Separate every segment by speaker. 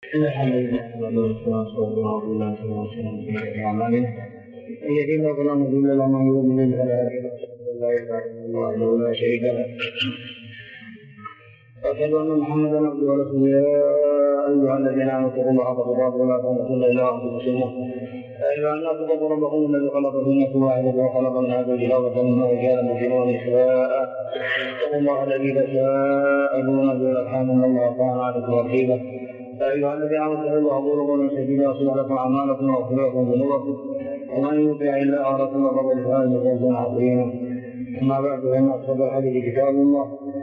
Speaker 1: الحمد لله والصلاة والسلام على أعمالنا من يهده الله فلا مضل له ومن يضلل فلا هادي له أشهد أن لا إله إلا الله وحده لا شريك له وأشهد أن محمدا عبده ورسوله يا أيها الذين آمنوا اتقوا الله حق تقاته ولا تموتن إلا وأنتم مسلمون يا أيها الناس اتقوا ربكم الذي خلقكم من نفس واحدة وخلق منها زوجها وبث منهما رجالا كثيرا ونساء اتقوا الله الذي تساءلون به والأرحام إن الله كان عليكم رقيبا يا أيها الذين آمنوا اتقوا الله وقولوا قولا سديدا يصلح لكم أعمالكم ويغفر لكم ذنوبكم ومن يطع الله ورسوله فقد فاز فوزا عظيما أما بعد فإن أصدق الحديث كتاب الله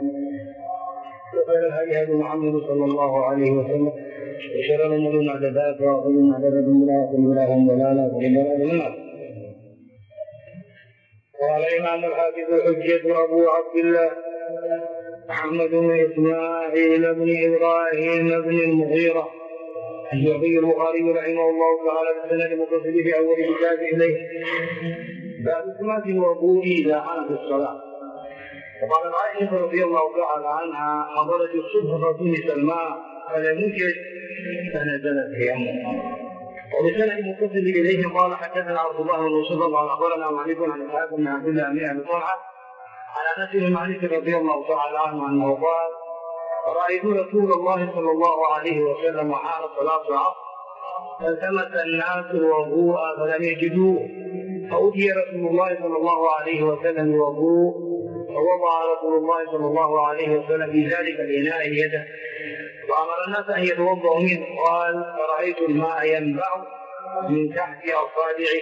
Speaker 1: وخير الهدي هدي محمد صلى الله عليه وسلم وشر الأمور محدثاتها وكل محدثة بدعة وكل بدعة ضلالة وكل ضلالة في النار. قال الإمام الحافظ الحجة أبو عبد الله محمد بن إسماعيل بن إبراهيم بن المغيرة الجعفي البخاري رحمه الله تعالى بالسند المتصل في أول كتاب إليه باب إثبات الوضوء إذا حان في الصلاة. وقال عائشة رضي الله تعالى عنها حضرت الصبح فطمس الماء فلم يجد فنزلت قيامه. وبسند المتصل إليه قال حدثنا عبد الله بن يوسف قال أخبرنا مالك عن إسحاق بن عبد الله بن أبي طلحة عن أنس بن مالك رضي الله تعالى عنه أنه قال رأيت رسول الله صلى الله عليه وسلم حان صلاة العصر فالتمس الناس الوضوء فلم يجدوه فأتي رسول الله صلى الله عليه وسلم الوضوء فوضع رسول الله صلى الله عليه وسلم في ذلك الإناء يده وأمر الناس أن يتوضأوا منه. قال فرأيت الماء ينبع من تحت أصابعه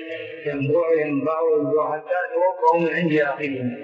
Speaker 1: ينبع حتى توضأوا من عند آخرهم.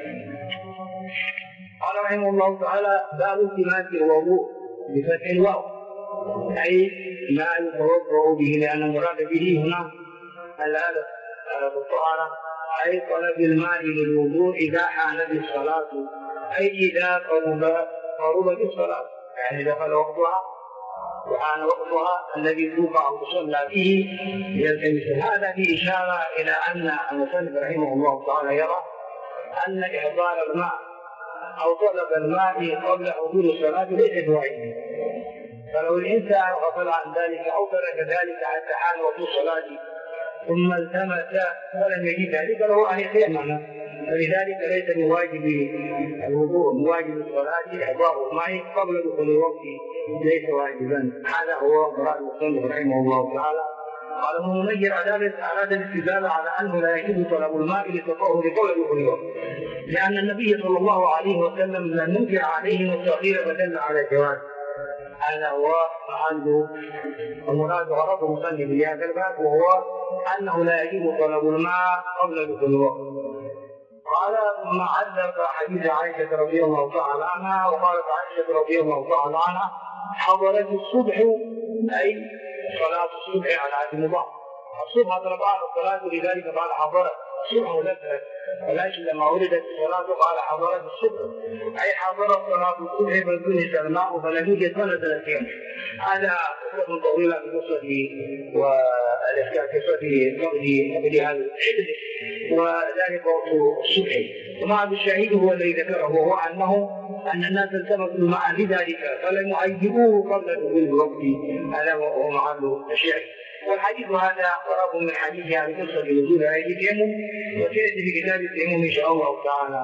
Speaker 1: قال رحمه الله تعالى باب التماس الوضوء بفتح الواو أي ما يتوضأ به لأن المراد به هنا الآلة الطهارة أي طلب الماء للوضوء إذا حانت الصلاة أي إذا قربت الصلاة يعني دخل وقتها وحان وقتها الذي توقع تصلى فيه يلتمس. هذا في إشارة إلى أن المصنف رحمه الله تعالى يرى أن إحضار الماء أو طلب الماء قبل حضور الصلاة ليس بواجب، فلو الإنسان غفل عن ذلك أو ترك ذلك حتى حان وقت الصلاة ثم التمس ولم يجد ذلك له أن يتيمم، فلذلك ليس بواجب الوضوء بواجب الصلاة إحضار الماء قبل دخول الوقت ليس واجبا. هذا هو مراد المصنف رحمه الله تعالى. قال ابن منير أراد الاستدلال على أنه لا يجب طلب الماء للتطهر قبل دخول الوقت، لأن النبي صلى الله عليه وسلم لم ينكر عليهم التأخير فدل على الجواز. هذا هو محل المراد غرض المصنف بهذا الباب، وهو أنه لا يجب طلب الماء قبل دخول الوقت. قال ثم علق حديث عائشة رضي الله تعالى عنها وقالت عائشة رضي الله تعالى عنها حضرت الصبح أي صلاة الصبح على عهد المضاف. الصبح طلبها الصلاة لذلك قال حضرت الصبح مذكرة، ولكن لما ولدت الصلاة قال حضرت الصبح أي حضرت صلاة الصبح فالتمس الماء فلم يجد فنزلت قيامه. هذا قصة طويلة في قصة والإحكام في قصة قبل هذا الحدث وذلك وقت الصبح. ومع الشهيد هو الذي ذكره وهو أن الناس التمسوا الماء لذلك فلم يعجبوه قبل دخول الوقت. هذا هو محل الشعر. والحديث هذا قرب من حديث عن قصة نزول آية التيمم وسيأتي في كتاب التيمم إن شاء الله تعالى.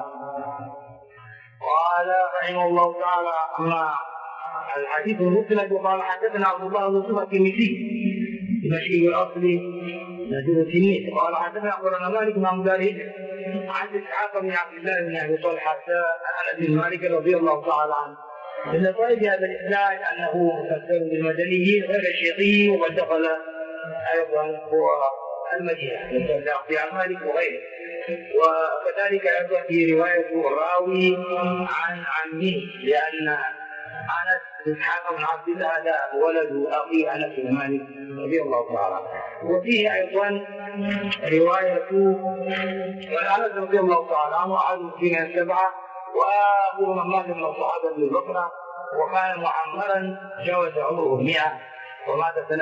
Speaker 1: قال رحمه الله تعالى أما الحديث المسند وقال حدثنا عبد الله بن يوسف الترمذي دمشقي الأصل نزول التلميذ قال حدثنا أخبرنا مالك بن عبد الله عن إسحاق بن عبد الله بن أبي طلحة عن أنس بن مالك رضي الله تعالى عنه. من طيب هذا الإسناد أنه مفسر بالمدنيين غير الشيخي وقد دخل أيضا هو المدينة مثل اختيار مالك وغيره. وكذلك أيضا في رواية الراوي عن عمه لأن أنس بن إسحاق بن عبد الله هذا ولد أخي أنس بن مالك رضي الله تعالى. وفيه أيضا رواية أنس رضي الله تعالى عنه أحد المسلمين السبعة وأبو مات من الصحابة بن بكر وكان معمرا جاوز عمره 100 ومات سنة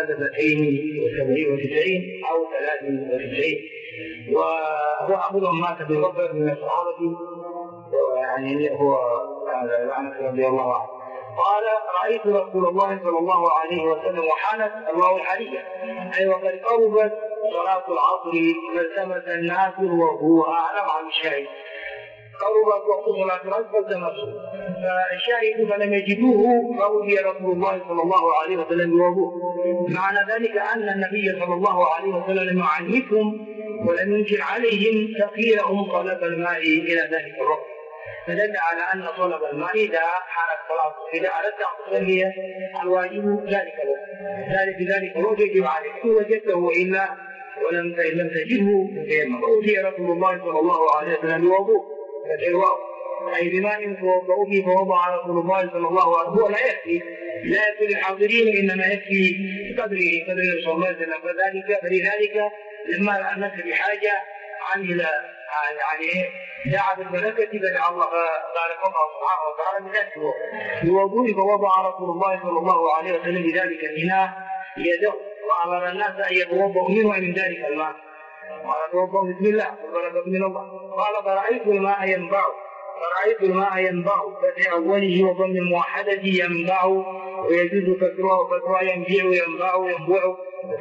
Speaker 1: 297 أو 93 وهو أبو مات بن بكر من الصحابة يعني هو أنس رضي الله عنه. قال رأيت رسول الله صلى الله عليه وسلم وحانت الواو الحالية أي وقد قربت صلاة العصر فالتمس الناس وهو أعلم عن الشاهد. قربت وقت صلاة العصر فالتمسوا فالشاهد فلم يجدوه فأوتي رسول الله صلى الله عليه وسلم بوضوء. معنى ذلك أن النبي صلى الله عليه وسلم لم يعنفهم ولم ينكر عليهم تأخيرهم طلب الماء إلى ذلك الوقت، فدل على أن طلب الماء إذا حانت صلاة إذا أردت أن تصلي الواجب ذلك الوقت ذلك الوقت يجب عليك وجدته إلا ولم تجده فأوتي رسول الله صلى الله عليه وسلم بوضوء أي بماء توضأوا به فوضع رسول الله صلى الله عليه وسلم. هو لا يكفي للحاضرين إنما يكفي قدر صلى الله عليه وسلم فلذلك لما رأى الناس بحاجة عمل يعني دعا بالملكة فدعا الله بارك الله سبحانه وتعالى بذلك بوضوء فوضع رسول الله صلى الله عليه وسلم بذلك الإناء يده وأمر الناس أن يتوضأوا منه من ذلك الماء. قال توضأوا بسم الله وبركة من الله. قال فرأيت الماء ينبع فتح أوله وضم الموحدة ينبع ويجوز فتوى ينبع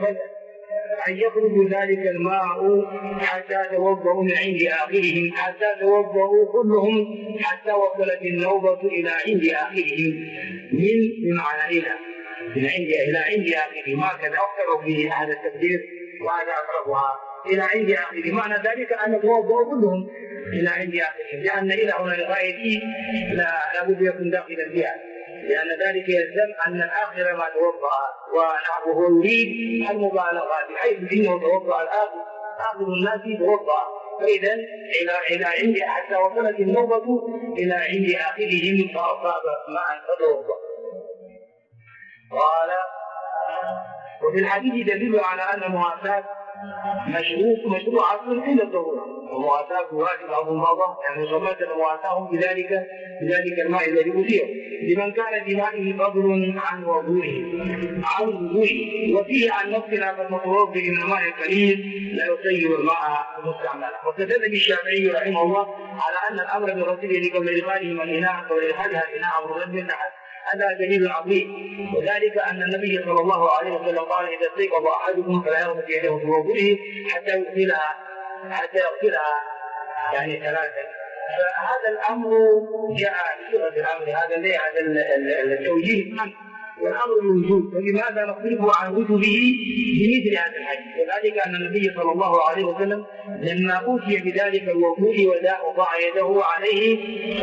Speaker 1: أن يخرج ذلك الماء حتى توضأوا من عند آخرهم حتى توضأوا كلهم حتى وصلت النوبة إلى عند آخرهم من معنى إلى عند آخرهم هكذا أكثر في هذا التفسير وهذا أقربها إلى عند آخرهم. معنى ذلك أن توضأوا كلهم إلى عند آخرهم لأن إلى هنا لغاية لا بد يكون داخلا فيها لأن ذلك يلزم أن الآخر ما توضأ وهو يريد المبالغة بحيث أنه توضأ آخر الناس توضأ فإذا إلى عند حتى وصلت النوبة إلى عند آخرهم فأصاب ماء فتوضأ. قال وفي الحديث دليل على أن المواساة مشروعة عند الضرورة ومواساة واجب أو مضى يعني صمت مواساهم بذلك الماء الذي أثير لمن كان بمائه فضل عن وضوئه وفيه عن نفسنا فالمتوضئ من الماء القليل لا يسير الماء مستعملا. واستدل الشافعي رحمه الله على أن الأمر بغسله قبل إدخالهم الإناء قبل إدخالها الإناء أو رد من تحت هذا دليل عظيم وذلك أن النبي صلى الله عليه وسلم قال إذا استيقظ أحدكم فلا يغسل يده في وضوئه حتى يغسلها يعني ثلاثا. فهذا الأمر جاء بصيغة الأمر هذا التوجيه والأمر الوجوب فلماذا نخبره عن وجوبه بمثل هذا الحديث وذلك أن النبي صلى الله عليه وسلم لما أوتي بذلك الوضوء وضع يده عليه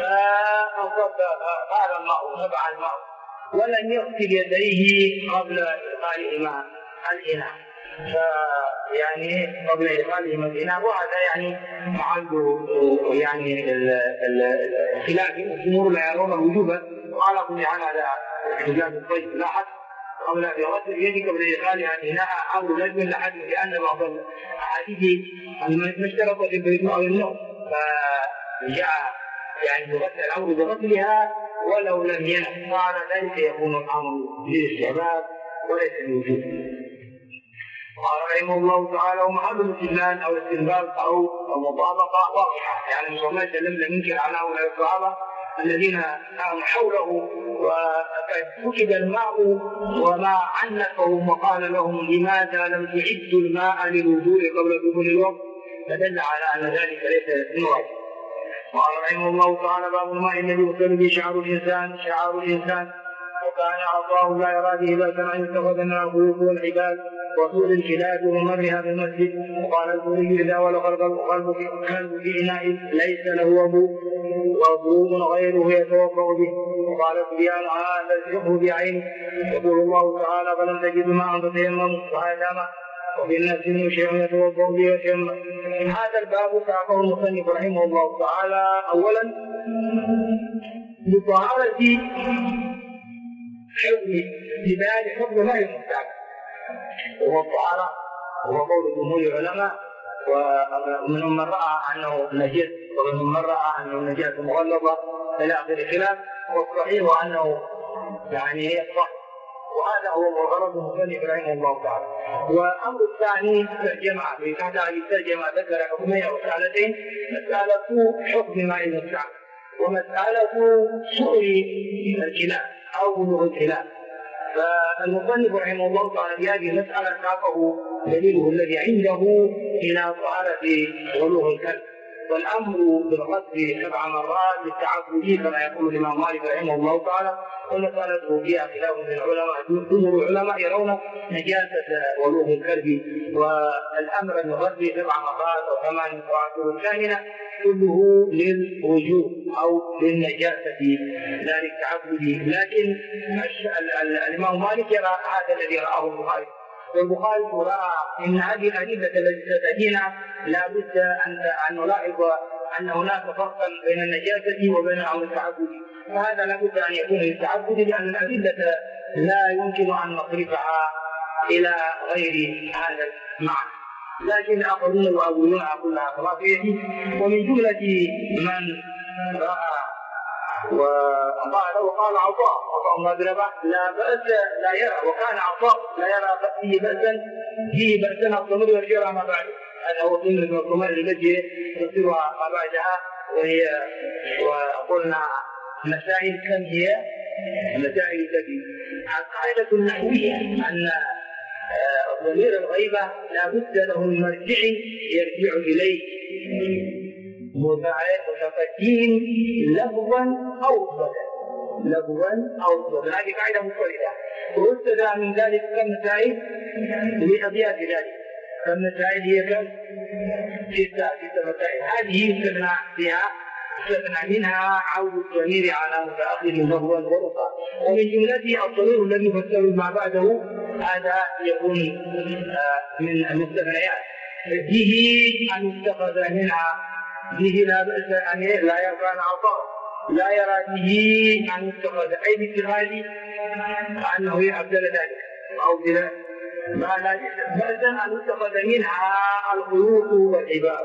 Speaker 1: فقال الماء نبع الماء ولم يغسل يديه قبل إدخالهما الإناء يعني قبل إدخالهما الإناء وهذا يعني محل يعني خلاف الجمهور لا يرون وجوبا وعلى كل حال هذا حجاج الطيب لاحظ قبل بغسل يد قبل إدخالها الإناء أمر لازم لاحظ لأن بعض الأحاديث المشتركة في البيت أو النوم فجاء يعني بغسل الأمر بغسلها ولو لم ينم وعلى ذلك يكون الأمر للاستحباب وليس للوجوب. قال رحمه الله تعالى ومحل الاستدلال أو الاستنباط أو مطابقة واضحة يعني صلى الله عليه وسلم لم ينكر على هؤلاء الصحابة الذين كانوا حوله وفقد الماء وما عنفهم وقال لهم لماذا لم تعدوا الماء للوضوء قبل دخول الوقت فدل على أن ذلك ليس من واجب. قال رحمه الله تعالى باب الماء الذي يغسل به شعر الإنسان وكان عطاه لا يرى به بأسا أن يتخذ من الخلوق والعباد وسوء الكلاب ومرها في المسجد. وقال البخاري إذا ولغ الكلب في إناء ليس له وضوء غيره يتوضأ به. وقال سفيان هذا الفقه بعينه يقول الله تعالى فلم تجدوا ماء فتيمموا وهذا ماء وفي النفس منه شيء يتوضأ به ويتيمم. هذا الباب ساقه المصنف رحمه الله تعالى أولا بطهارة حكم اتباع حكم ماء المستعمل وهو الطهارة وهو قول جمهور العلماء ومنهم من رأى أنه نجس ومنهم من رأى أنه نجاسة مغلظة إلى آخر الخلاف والصحيح أنه يعني هي الصح وهذا هو غرض المصنف رحمه الله تعالى. والأمر الثاني ترجمة في تحت هذه الترجمة ذكر حكمين أو مسألتين مسألة حكم ماء المستعمل ومسألة سؤل الكلاب أو بلوغ الكلاب. فالمصنف رحمه الله تعالى في هذه المسألة ساقه دليله الذي عنده إلى طهارة بلوغ الكلب، والأمر بالغسل 7 مرات للتعبد كما يقول الإمام مالك رحمه الله تعالى، والمسألة فيها خلاف من العلماء. جمهور العلماء يرون نجاسة ولوغ الكلب، والأمر بالغسل 7 مرات أو 8 مرات الثامنة كله للوجوب أو للنجاسة لا للتعبد. لكن الإمام مالك يرى هذا الذي رآه البخاري، والبخاري رأى إن هذه الأدلة التي ستأتينا لا بد أن نلاحظ أن هناك فرقا بين النجاسة وبين أمر التعبد، فهذا لا بد أن يكون للتعبد لأن الأدلة لا يمكن أن نصرفها إلى غير هذا المعنى. لكن آخرون وأولونها كلها خرافية. ومن جملة من رأى وقال عطاء الله بن رباح لا بأس لا يرى، وكان عطاء لا يرى فيه بأسا الضمير يرجع ما بعده. هذا هو ضمن الضمائر التي تصيرها ما بعدها، وهي وقلنا مسائل كم هي مسائل التي القاعدة النحوية أن ضمير الغيبة لا بد له من مرجع يرجع إليه متقدم لفظا أو صدى. هذه قاعدة مفردة، واستدعى من ذلك كم مسائل لأضياف ذلك. كم مسائل هي كم؟ 6 مسائل. هذه يستثنى منها عود الضمير على متأخر لفظا ورفعا، ومن جملته الضمير الذي يفسر ما بعده، هذا يكون من المستثنيات. به أن يتخذ منها به لا بأس أن لا يكون عطاء لا يرى به أن يتخذ أي باتخاذ أنه يعبدل ذلك أو بلا ما لا بأس أن يتخذ منها الخيوط والعباد،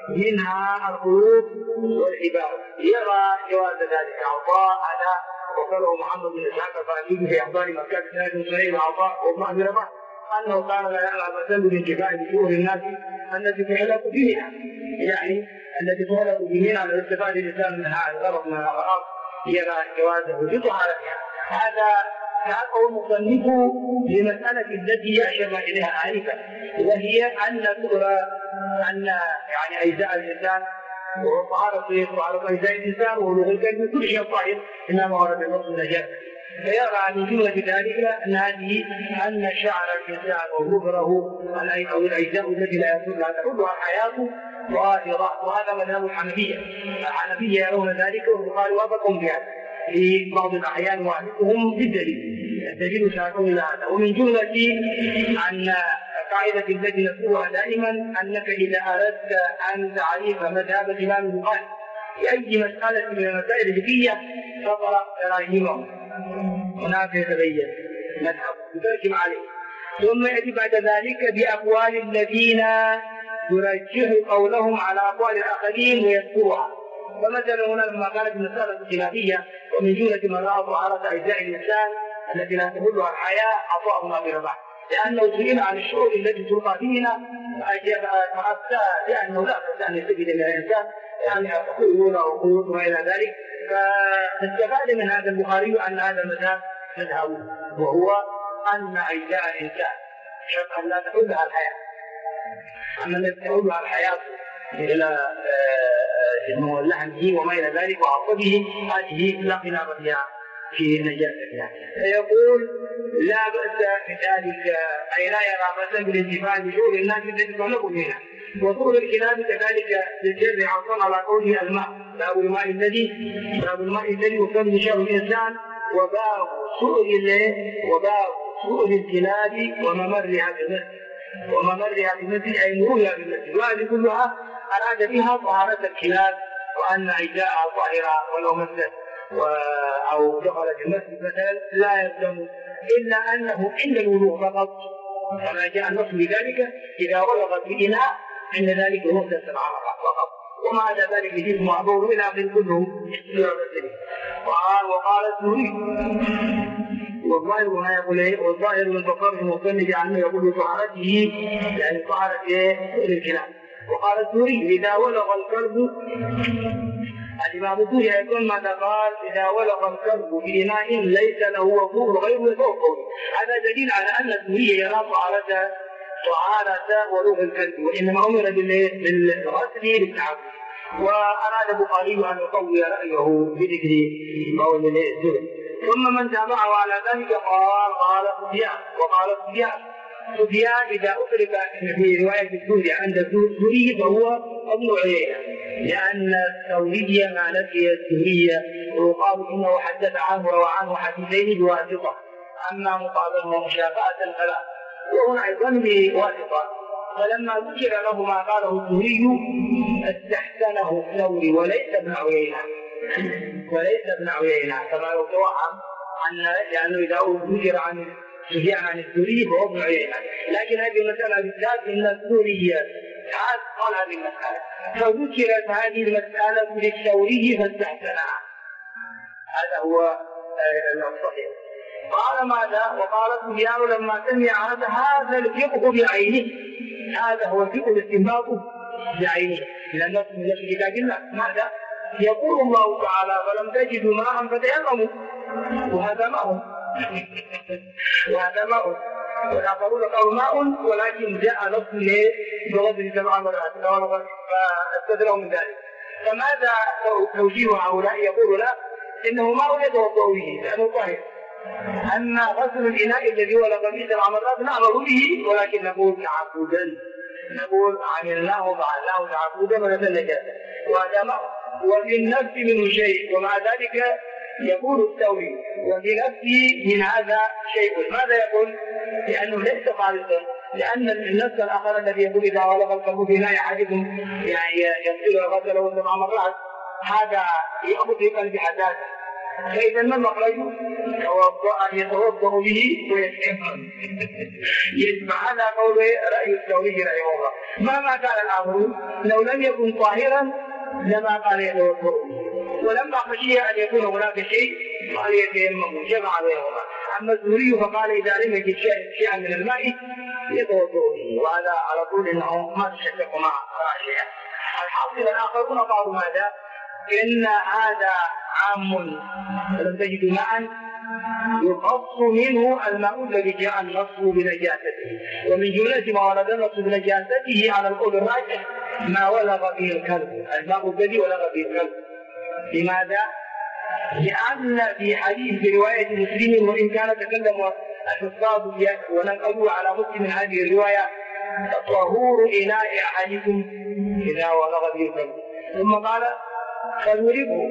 Speaker 1: يرى جواز ذلك. عطاء هذا وقاله محمد بن إسحاق الفارابي في أخبار مكة سنة صحيح عطاء وابن أبي رباح أنه كان لا يعلم أبدا بالانتفاع بشؤون الناس التي تحلق بها، يعني التي تحلق بها على استفادة الإنسان منها الغرض من الأغراض، يرى جوازه بطهارتها. هذا ساقه المصنف لمسألة التي أشرنا إليها آنفا، وهي أن يعني أجزاء الإنسان وطهارة أجزاء الإنسان ولغة الكلب كل شيء طاهر إنما ورد النص النجاسة. فيرى من جملة ذلك أن شعر الإنسان وظفره أو الأجزاء التي لا تحلها الحياة ظاهرة، وهذا مذهب الحنفية يرون ذلك، والبخاري وافقهم في هذا في بعض الأحيان وافقهم بالدليل ساقهم إلى هذا. ومن جملة أن قاعدة التي نذكرها دائما أنك إذا أردت أن تعرف مذهب الإمام البخاري في أي مسألة من المسائل الفقهية فقرأ تراجمه، هناك يتبين مذهب يترجم عليه، ثم يأتي بعد ذلك بأقوال الذين يرجح قولهم على أقوال الآخرين ويذكرها. فمثلا هنا لما كانت المسألة خلافية ومن جملة ما رأى طهارة أجزاء الإنسان التي لا تحلها الحياة عطاء الله بن رباح، لأنه سئل عن الشعور التي تلقى فينا فأفتى لأنه لا بد أن يستفيد من الإنسان يعني الخيول أو خيوط وإلى ذلك. فاستفاد من هذا البخاري أن هذا المذهب مذهب، وهو أن أجزاء الإنسان شرط أن لا تحلها الحياة، أما التي تحلها الحياة إلى لحمه وما إلى ذلك وعصبه هذه لا خلاف فيها في نجاستها. فيقول لا بأس بذلك، أي لا يرى بأسا بالانتفاع بشؤون الناس التي تطلق منها. وطول الكلام كذلك للجر عصا على قوله الماء، باب الماء الذي يصلي شأن الإنسان، وباب سؤل الكلاب وممرها بالمسجد أي مرورها بالمسجد. وهذه كلها أراد بها طهارة الكلاب، وأن أجزاءها طاهرة ولو مسجد أو دخلت المسجد مثلا لا يلزم إلا أنه عند الوضوء فقط، كما جاء النص بذلك إذا ولغت الإناء عند ذلك مغتسل فقط، وما عدا ذلك يجب معبور إلى آخر كلهم وقال السوري والظاهر هنا يقول ايه؟ والظاهر من فقره المصنف عنه يقول طهارته يعني طهارة الكلام. وقال السوري إذا ولغ الكلب الإمام الدوري يقول ماذا قال؟ إذا ولغ الكلب في إناء ليس له وضوء غير فوقه. هذا دليل على أن الدوري يرى طهارة ولوغ الكلب، وإنما أمر بالغسل للتعبد. وأراد البخاري أن يقوي رأيه بذكر قول الزهري. ثم من تابعه على ذلك قال سفيان، وقال سفيان إذا أطلق في رواية الزهري عند الزهري فهو ابن عيينة، لأن الثوري ما نسي الزهري ويقال إنه حدث عنه روى عنه حديثين بواسطة، أما مقابله ومشافهة فلا، وهنا أيضا بواسطة. فلما ذكر له ما قاله الزهري استحسنه الثوري وليس ابن عيينة كما يتوهم لأنه إذا ذكر عن سفيان عن الزهري فهو ابن عيينة، لكن هذه المسألة بالذات إن الزهري قال هذه المسألة، فذكرت هذه المسألة للثوري فاستحسنها. هذا هو الصحيح. قال ماذا؟ وقال سفيان لما سمع هذا الفقه بعينه، هذا هو الفقه الاستنباط بعينه، لأن من كتاب الله ماذا؟ يقول الله تعالى فلم تجدوا ماء فتيمموا، وهذا ماء والآخرون قالوا ماء، ولكن جاء نص بغض 7 مرات فاستدروا من ذلك. فماذا توجيه هؤلاء؟ يقول لا، إنه ماء يتوضأ به لأنه طاهر. أما غسل الإناء الذي ولغ به 7 مرات نعمل به، ولكن نقول تعبدا، نقول عملناه وفعلناه تعبدا ونتنجاسا، وهذا ماء وفي النفس منه شيء، ومع ذلك يقول الثوري وفي نفسه من هذا شيء. ماذا يقول؟ لأنه ليس خالصا، لأن النفس الآخر الذي يقول إذا ولغ الكلب في إناء أحدكم يعني يغسل غسله 7 مرات، هذا يأخذ في قلب حداثة، فإذا ما المخرج؟ أن يتوضأ به ويتيمم. يجمع هذا قول رأي الثوري رحمه الله. مهما كان الأمر لو لم يكن طاهرا لما قال يتوضأ، ولما خشي أن يكون هناك شيء قال يتيمم، جمع بينهما. أما الزهري فقال إذا لم يجد شيئا من الماء يتوضأ به، وهذا على طول إنه ما تشكك مع شيئا. الحاصل الآخرون قالوا ماذا؟ إن هذا عام ولم تجد ماء يخص منه الماء الذي جاء النص بنجاسته، ومن جملة ما ورد النص بنجاسته على القول الراجح ما ولغ به الكلب، الماء الذي ولغ به الكلب. لماذا؟ لأن في حديث برواية مسلم وإن كان تكلم الحفاظ ونقلوا على مسلم هذه الرواية طهور إناء أحدكم إذا ولغ به الكلب، ثم قال فليرقه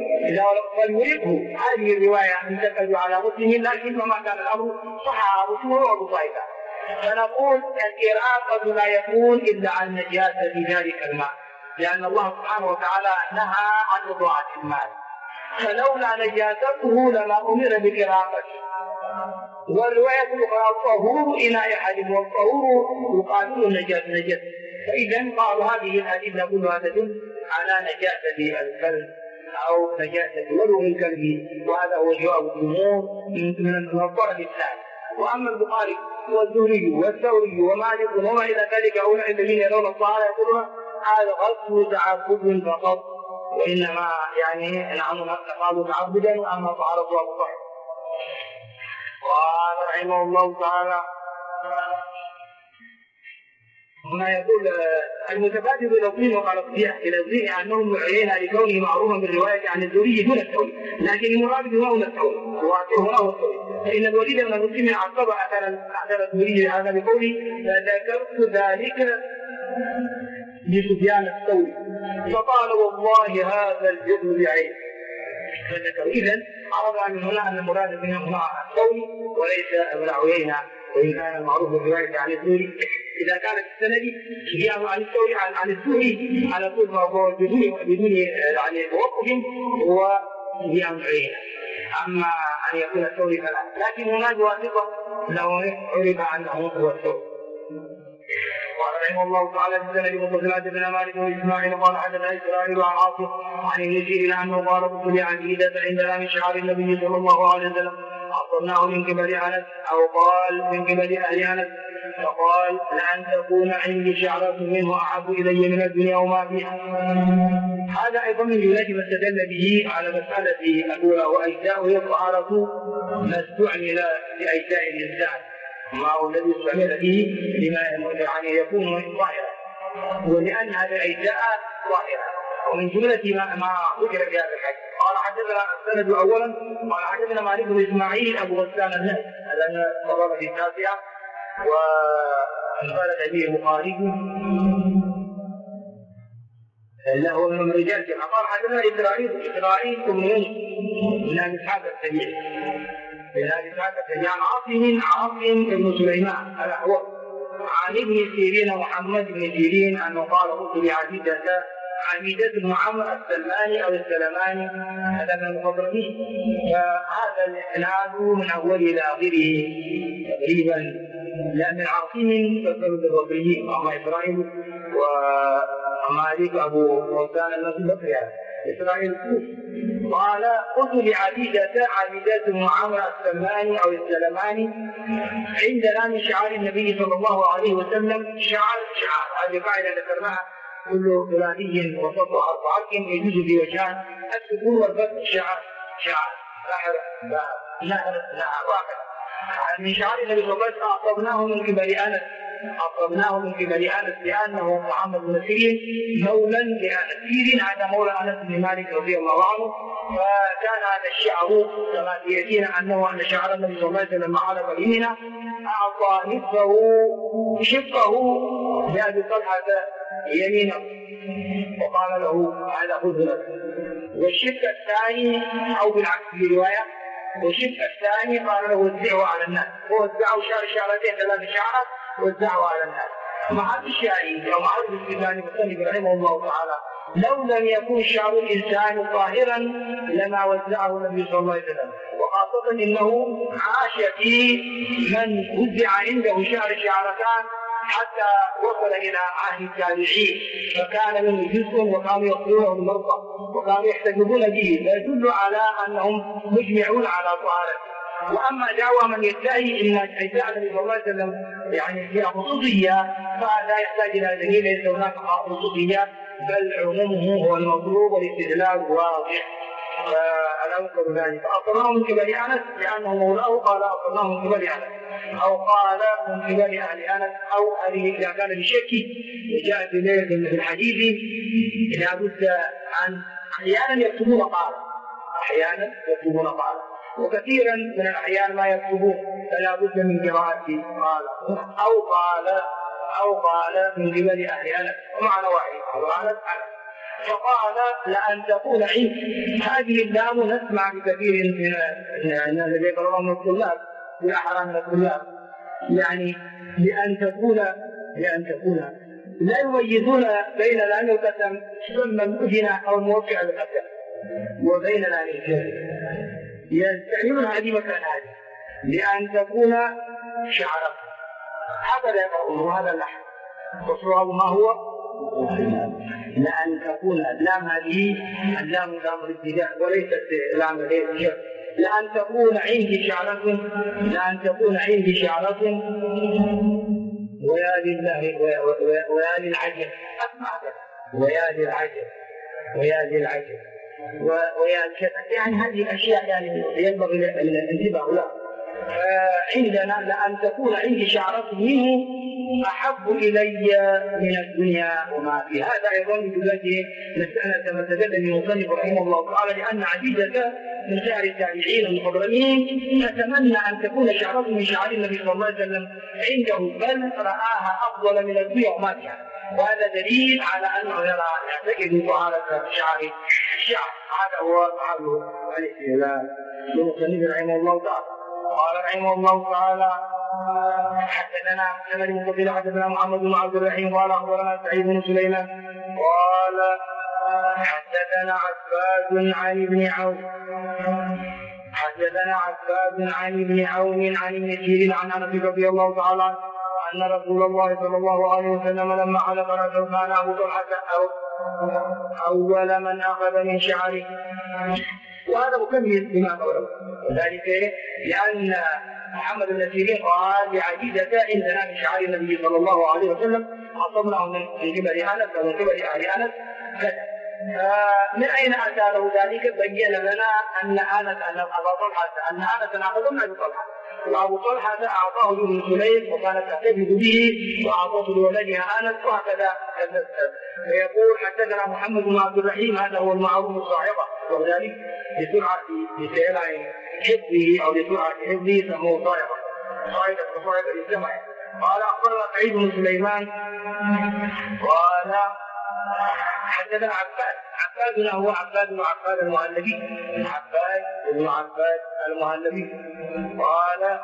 Speaker 1: هذه الرواية انتقدوا على مسلم، لكن ما كان الأمر صح مسلم وأبو طائفة. فنقول الإراقة لا يكون إلا عن نجاسة ذلك الماء، لأن الله سبحانه وتعالى نهى عن إضاعة الماء، فلولا نجاسته لما أمر بالإراقة. والرواية الأخرى طهور إناء أحدكم، والطهور يقابل النجاسة. فإذا قالوا هذه الأدلة كلها تدل على نجاسة الكلب أو نجاسة ولو الكلب، وهذا هو جواب الجمهور من الطرف الثاني. وأما البخاري والزهري والثوري ومالك وما إلى ذلك أولئك الذين يرون الطهارة يقولون هذا غسل تعبد فقط، وإنما يعني نعم قالوا تعبدا، وأما طهارة أبو طاهر. قال رحمه الله تعالى هنا يقول المتبادل الى وقال الى الزين انهم عينا لكونه معروفا بالروايه عن الزهري دون الثوري، لكن المراد به هو الثوري وهو الثوري، فان الوليد بن مسلم عقب اثر الزهري هذا بقوله فذكرت ذلك لسفيان الثوري فقال والله هذا الجبن بعين. إذن عرض من هنا أن المراد منه هنا الثوري وليس ابن عيينة، وإن كان المعروف بالرواية عن الزهري إذا كانت السند جاء عن الثوري عن الزهري على طول ما بدون يعني توقف هو سفيان عيينة. أما أن يكون الثوري فلا، لكن هناك واسطة لو عرف عنه هو الثوري. قال رحمه الله تعالى في السند متصلات بن مالك واسماعيل قال حدثنا اسرائيل عن عاصم عن ابن سيرين انه قال قلت عن جيدة عندنا من شعار النبي صلى الله عليه وسلم عصرناه من قبل انس، او قال من قبل اهل انس، فقال لان تكون عندي شعرة منه احب الي من الدنيا وما فيها. هذا أيضا من جملة ما استدل به على مسألة الأولى وأجزاء هي الطهارة ما استعمل لأجزاء الإنسان، ما هو الذي استعمل به لما يعني يكون ظاهرا، ولأن هذه الأجزاء ظاهرة. ومن جملة ما ذكر في هذا الحديث قال حدثنا السند أولا قال حدثنا مالك بن إسماعيل أبو غسان الناس هذا الطبقة التاسعة وقال به البخاري له من رجال قال حدثنا إسرائيل بن يونس من أبي إسحاق السبيعي عاصم بن سليمان الأحول عن ابن سيرين محمد بن سيرين أنه قال قلت عبيدة بن عمرو السلماني أو السلماني هذا من المخضرمين. فهذا الإسناد من أول إلى آخره تقريبا لأن عاصم فسرد الربيين أما إسرائيل ومالك أبو غسان البصري إسرائيل قال قلت لعبيدة بن عمرو السلماني أو السلماني عندنا من شعار النبي صلى الله عليه وسلم شعار هذه قاعدة ذكرناها كل ثلاثي وسط أربعة يجوز في وجهان السكون والفتح شعار لا واحد من شعار النبي صلى الله عليه وسلم أعطبناه من قبل أنس لأنه محمد بن سيرين مولى لأنس سيرين هذا مولى أنس بن مالك رضي الله عنه. فكان هذا الشعر كما يأتينا أن شعر النبي صلى الله عليه وسلم لما حلف بيمنا أعطى نصفه شقه لأبي طلحة يمينه وقال له هذا خذ لك، والشق الثاني أو بالعكس في رواية والشق الثاني قال له وزعه على الناس، ووزعه شعرتين 3 شعرات وزعه على الناس. مع الشاهد أو مع الاستدلال المصنف رحمه الله تعالى لو لم يكن شعر الإنسان طاهرا لما وزعه النبي صلى الله عليه وسلم، وخاصة إنه عاش في من وزع عنده شعرتان حتى وصل إلى عهد التابعين، فكان منه جزء وكانوا يقتلونه المرضى وكانوا يحتجبون به، فيدل على أنهم مجمعون على طهارته. وأما دعوى من يدعي أن أجزاء النبي صلى الله عليه وسلم يعني فيها خصوصية فهذا يحتاج إلى دليل ليس هناك خصوصية بل عمومه هو المطلوب والاستدلال واضح. فأنا أذكر ذلك فأصلناه من قبل أنس لأنه مولاه قال أصلناه من قبل أنس أو قال من قبل أهل أنس أو هذه إذا كان بشك وجاء في الحديث لا بد عن أحيانا يكتبون قال وكثيرا من الأحيان ما يكتبون فلا بد من قراءة قال أو قال من قبل أهل أنس ومعنى واحد فقال لأن تكون عند هذه اللام نسمع بكثير من الذين يقرؤون من الطلاب والأحرام من الطلاب يعني لأن تكون لا يميزون بين لام القسم ثم المؤذن أو الموقع القسم وبين لام الجهل يستعملون هذه مكان هذه لأن تكون شعرا هذا يقرؤون هذا اللحن والصواب ما هو لأن تكون اللام هذه اللام لام الابتداء وليست لام الجر لأن تكون عندي شعرة ويا لله ويا للعجب أسمع ويا للعجب ويا الشتات يعني هذه الأشياء يعني ينبغي الانتباه لها. عندنا لأن تكون عندي شعرة منه أحب إلي من الدنيا وما فيها. هذا أيضا من جملته مسألة ما تدل المصنف رحمه الله تعالى لأن عديدة من شعر التابعين المخضرمين تتمنى أن تكون شعرة من شعر النبي صلى الله عليه وسلم عنده بل رآها أفضل من الدنيا وما فيها. وهذا دليل على أنه يعتقد طهارة الشعر. هذا هو حال الاستدلال للمصنف رحمه الله تعالى. قال رحمه الله تعالى حدثنا محمد بن عبد الرحيم قال أخبرنا سعيد بن سليمان قال حدثنا عباد عن ابن عون عن ابن سيرين عن أنس رضي الله تعالى عنه أن رسول الله صلى الله عليه وسلم لما حلق رجل كان أبو طلحة أول من أخذ من شعره. وهذا مكمل لما قوله وذلك لأن محمد بن سيرين قال لعديدة عندنا من شعار النبي صلى الله عليه وسلم عصبناه من قبل أنس ومن قبل أهل أنس كذا من أين أتى له ذلك؟ بين لنا أن أبا طلحة أن أنس أخذ من أبي طلحة، وأبو طلحة أعطاه ابن سليم وكانت تعتمد به وأعطته لولدها أنس، وهكذا فيقول حدثنا محمد بن عبد الرحيم، هذا هو المعروف الصاعقة، وذلك لسرعة حفظه أو لسرعة حفظه سموه صاعقة، صاعقة للجمع. قال أخبرنا سعيد بن سليمان قال حدثنا عباد هو عباد بن عباد المهلبي، عباد بن عباد المهلبي قال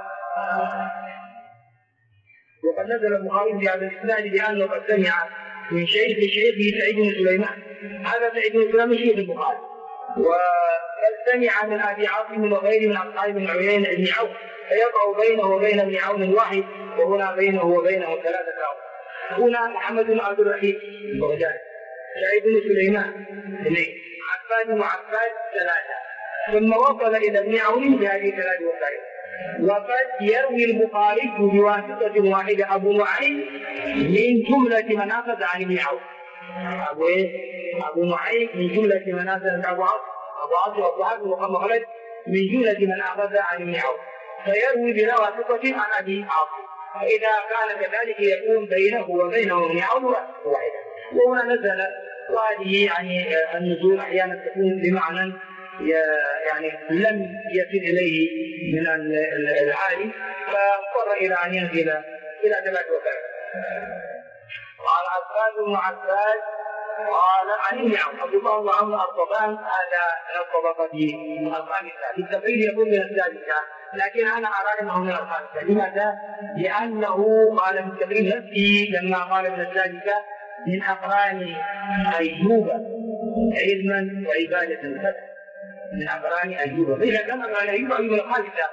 Speaker 1: وقد نزل البخاري في هذا الاسناد بانه قد سمع من شيخه سعيد بن سليمان، هذا سعيد بن سليمان شيخ البخاري، وقد سمع من ابي عاصم وغيره من اصحاب بن عيينة بن عوف، فيقع بينه وبين ابن عون الواحد، وهنا بينه وبينه 3 عون. هنا محمد بن عبد الرحيم البغدادي، سعيد بن سليمان، عباد بن عباد 3، ثم وصل الى ابن عون بهذه 3 وسائل. وقد يروي البخاري بواسطه واحده ابو نعيم من جمله من اخذ عن ابن عون. ابو نعيم من جمله من اخذ ابو عاصم وابو حاتم وابو خالد من جمله من اخذ عن ابن عون، فيروي بلا واسطه عن ابي عاصم، فاذا كان كذلك يكون بينه وبينه ابن عون واحده. وهنا نزل، وهذه يعني النزول احيانا تكون بمعنى يعني لم يصل اليه من العالي، فاضطر الى ان ينزل الى 3 وسائل. قال عباد بن عباد قال عن ابن عون عبد الله بن عون الطبان، هذا من الطبقه الخامسه، بالتقريب يكون من السادسه، لكن انا ارى انه من الخامسه. لماذا؟ لانه قال بالتقريب نفسه لما قال من السادسه من اقران ايوب علما وعباده فتح، من اقران ايوب، فاذا كان اقران ايوب من الخامسه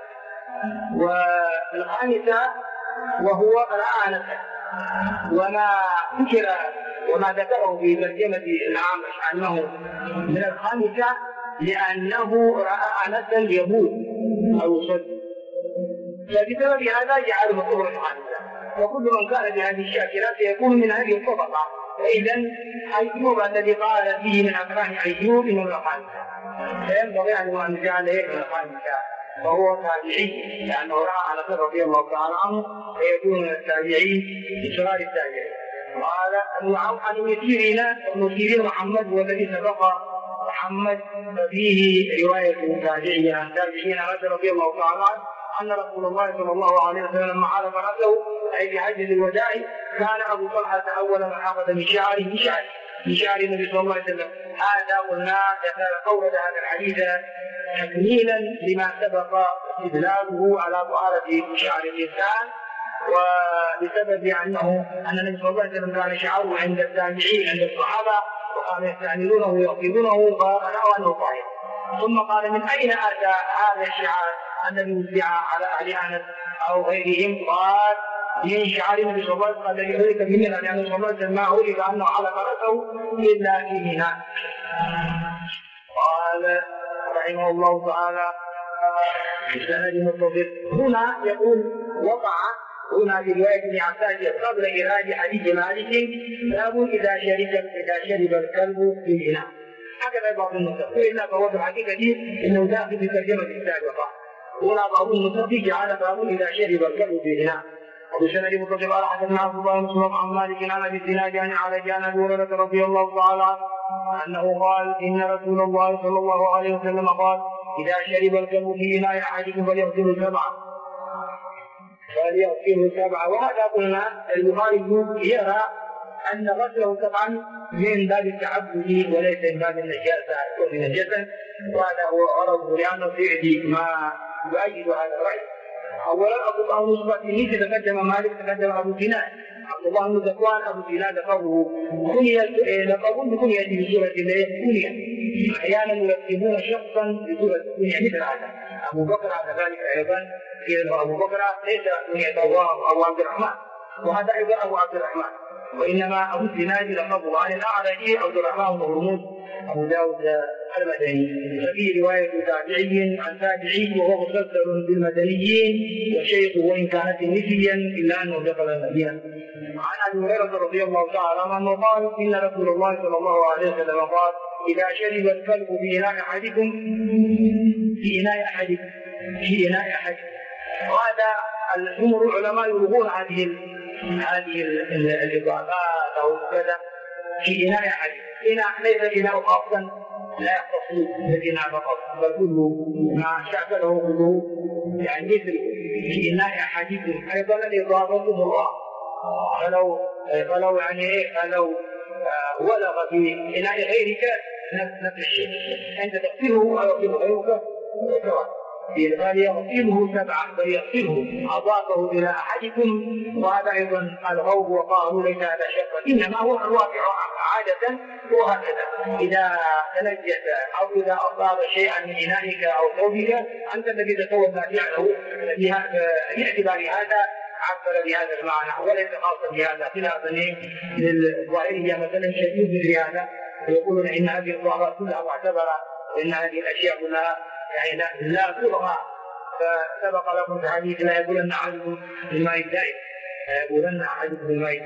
Speaker 1: والخامسه وهو راى نفسه، وما ذكره في ترجمه الأعمش انه من الخامسه لانه راى نفسا يموت او يصلي، فبسبب هذا جعله مطلوبا الخامسه، وكل من كان بهذه الشاكلات يكون من هذه الطبقه، فاذا ايوب الذي قال فيه من اقران ايوب من الخامسه، فينبغي ان يجعل من الخامسه، وهو تابعي لانه راى انس رضي الله تعالى عنه، فيكون من التابعين بشرار التابعين. قال ابو عون عن ابن سيرين محمد والذي سبق محمد، ففيه روايه تابعي عن تابعين انس رضي الله تعالى عنه ان رسول الله صلى الله عليه وسلم لما حلف راسه اي في حج الوداع كان ابو طلحه اول من اخذ من شعر النبي صلى الله عليه وسلم. هذا قلنا اورد هذا الحديث تكميلا لما سبق استدلاله على طهاره شعر الانسان، وبسبب ان النبي صلى الله عليه وسلم كان شعره عند التابعين عند الصحابه وكانوا يستعملونه ويقيدونه فرأوا انه طاهر. ثم قال من اين اتى هذا الشعار الذي وزع على اهل انس او غيرهم؟ قال من شعار النبي صلى الله عليه وسلم الذي عرف مننا، لان صلى الله عليه وسلم ما عرف انه علق راسه الا في منى. قال رحمه الله تعالى بسند متصل. هنا يقول وقع هنا في روايه ابن عباس قبل ايراد حديث مالك باب اذا شرب الكلب في الاناء، هكذا بعض النسخ، والا فهو في الحقيقه انه داخل في ترجمه السابقه. هنا بعض النسخ جعل باب اذا شرب الكلب في الاناء. وبسند متصل قال حدثنا عبد الله بن مسلم عن مالك عن ابي الزناد عن علي عن ابي هريره رضي الله تعالى عنه انه قال ان رسول الله صلى الله عليه وسلم قال اذا شرب الكلب في اناء احدكم فليغسله 7. وهذا قلنا البخاري يرى ان غسله 7 من باب التعبد وليس من باب النجاسه ومن الجسد، وهذا هو غرضه لانه فيه ما يؤيد هذا الراي. اولا ابو الله بن مسلم تقدم مالك تقدم ابو سنان عبد الله بن ذكوان ابو سنان لقبه لقبه بكنيته بسوره كنيه، احيانا يرتبون شخصا بسوره كنيه مثل هذا ابو بكر، على ذلك ايضا قيل ابو بكر ليس كنيه ابو عبد الرحمن، وهذا ايضا ابو عبد الرحمن، وانما ابو سنان لقبه عن الاعرج عبد الرحمن بن هرمز ابو داود المدني. ففي روايه تابعي عن تابعي وهو مسلسل بالمدنيين وشيخه وان كانت نسيا الا انه دخل المدينه. عن ابي هريره رضي الله تعالى عنه قال ان رسول الله صلى الله عليه وسلم قال إذا شرب الكلب في إناء أحدكم في إناء أحدكم. وهذا الجمهور العلماء يلغون هذه الإضافات أو كذا في إناء أحدكم. إناء ليس إناء خاصا لا يختص بالإناء فقط، بل كل ما شاكله كله يعني مثل في إناء أحدكم أيضا الإضافة الله. فلو ولغ في إناء غيرك نفس الشيء، أنت تغسله أو يغسله غيرك بل يغسله سبعا، بل يغسله أضافه إلى أحدكم. وهذا أيضا الغوب وقالوا ليس هذا شرطا، إنما هو الواقع عادة وهكذا. إذا تنجس أو إذا أصاب شيئا من إنائك أو ثوبك أنت الذي تتولى فعله، باعتبار هذا عبر بهذا المعنى وليس خاصا بهذا، خلافا للظاهرية مثلا شديد مثل هذا يقولون إن هذه الظاهرات كلها معتبرة، وإن هذه الأشياء كلها يعني لا تلغى. فسبق لكم الحديث لا يقولن أحدكم بالماء الدائم، لا يقولن أحدكم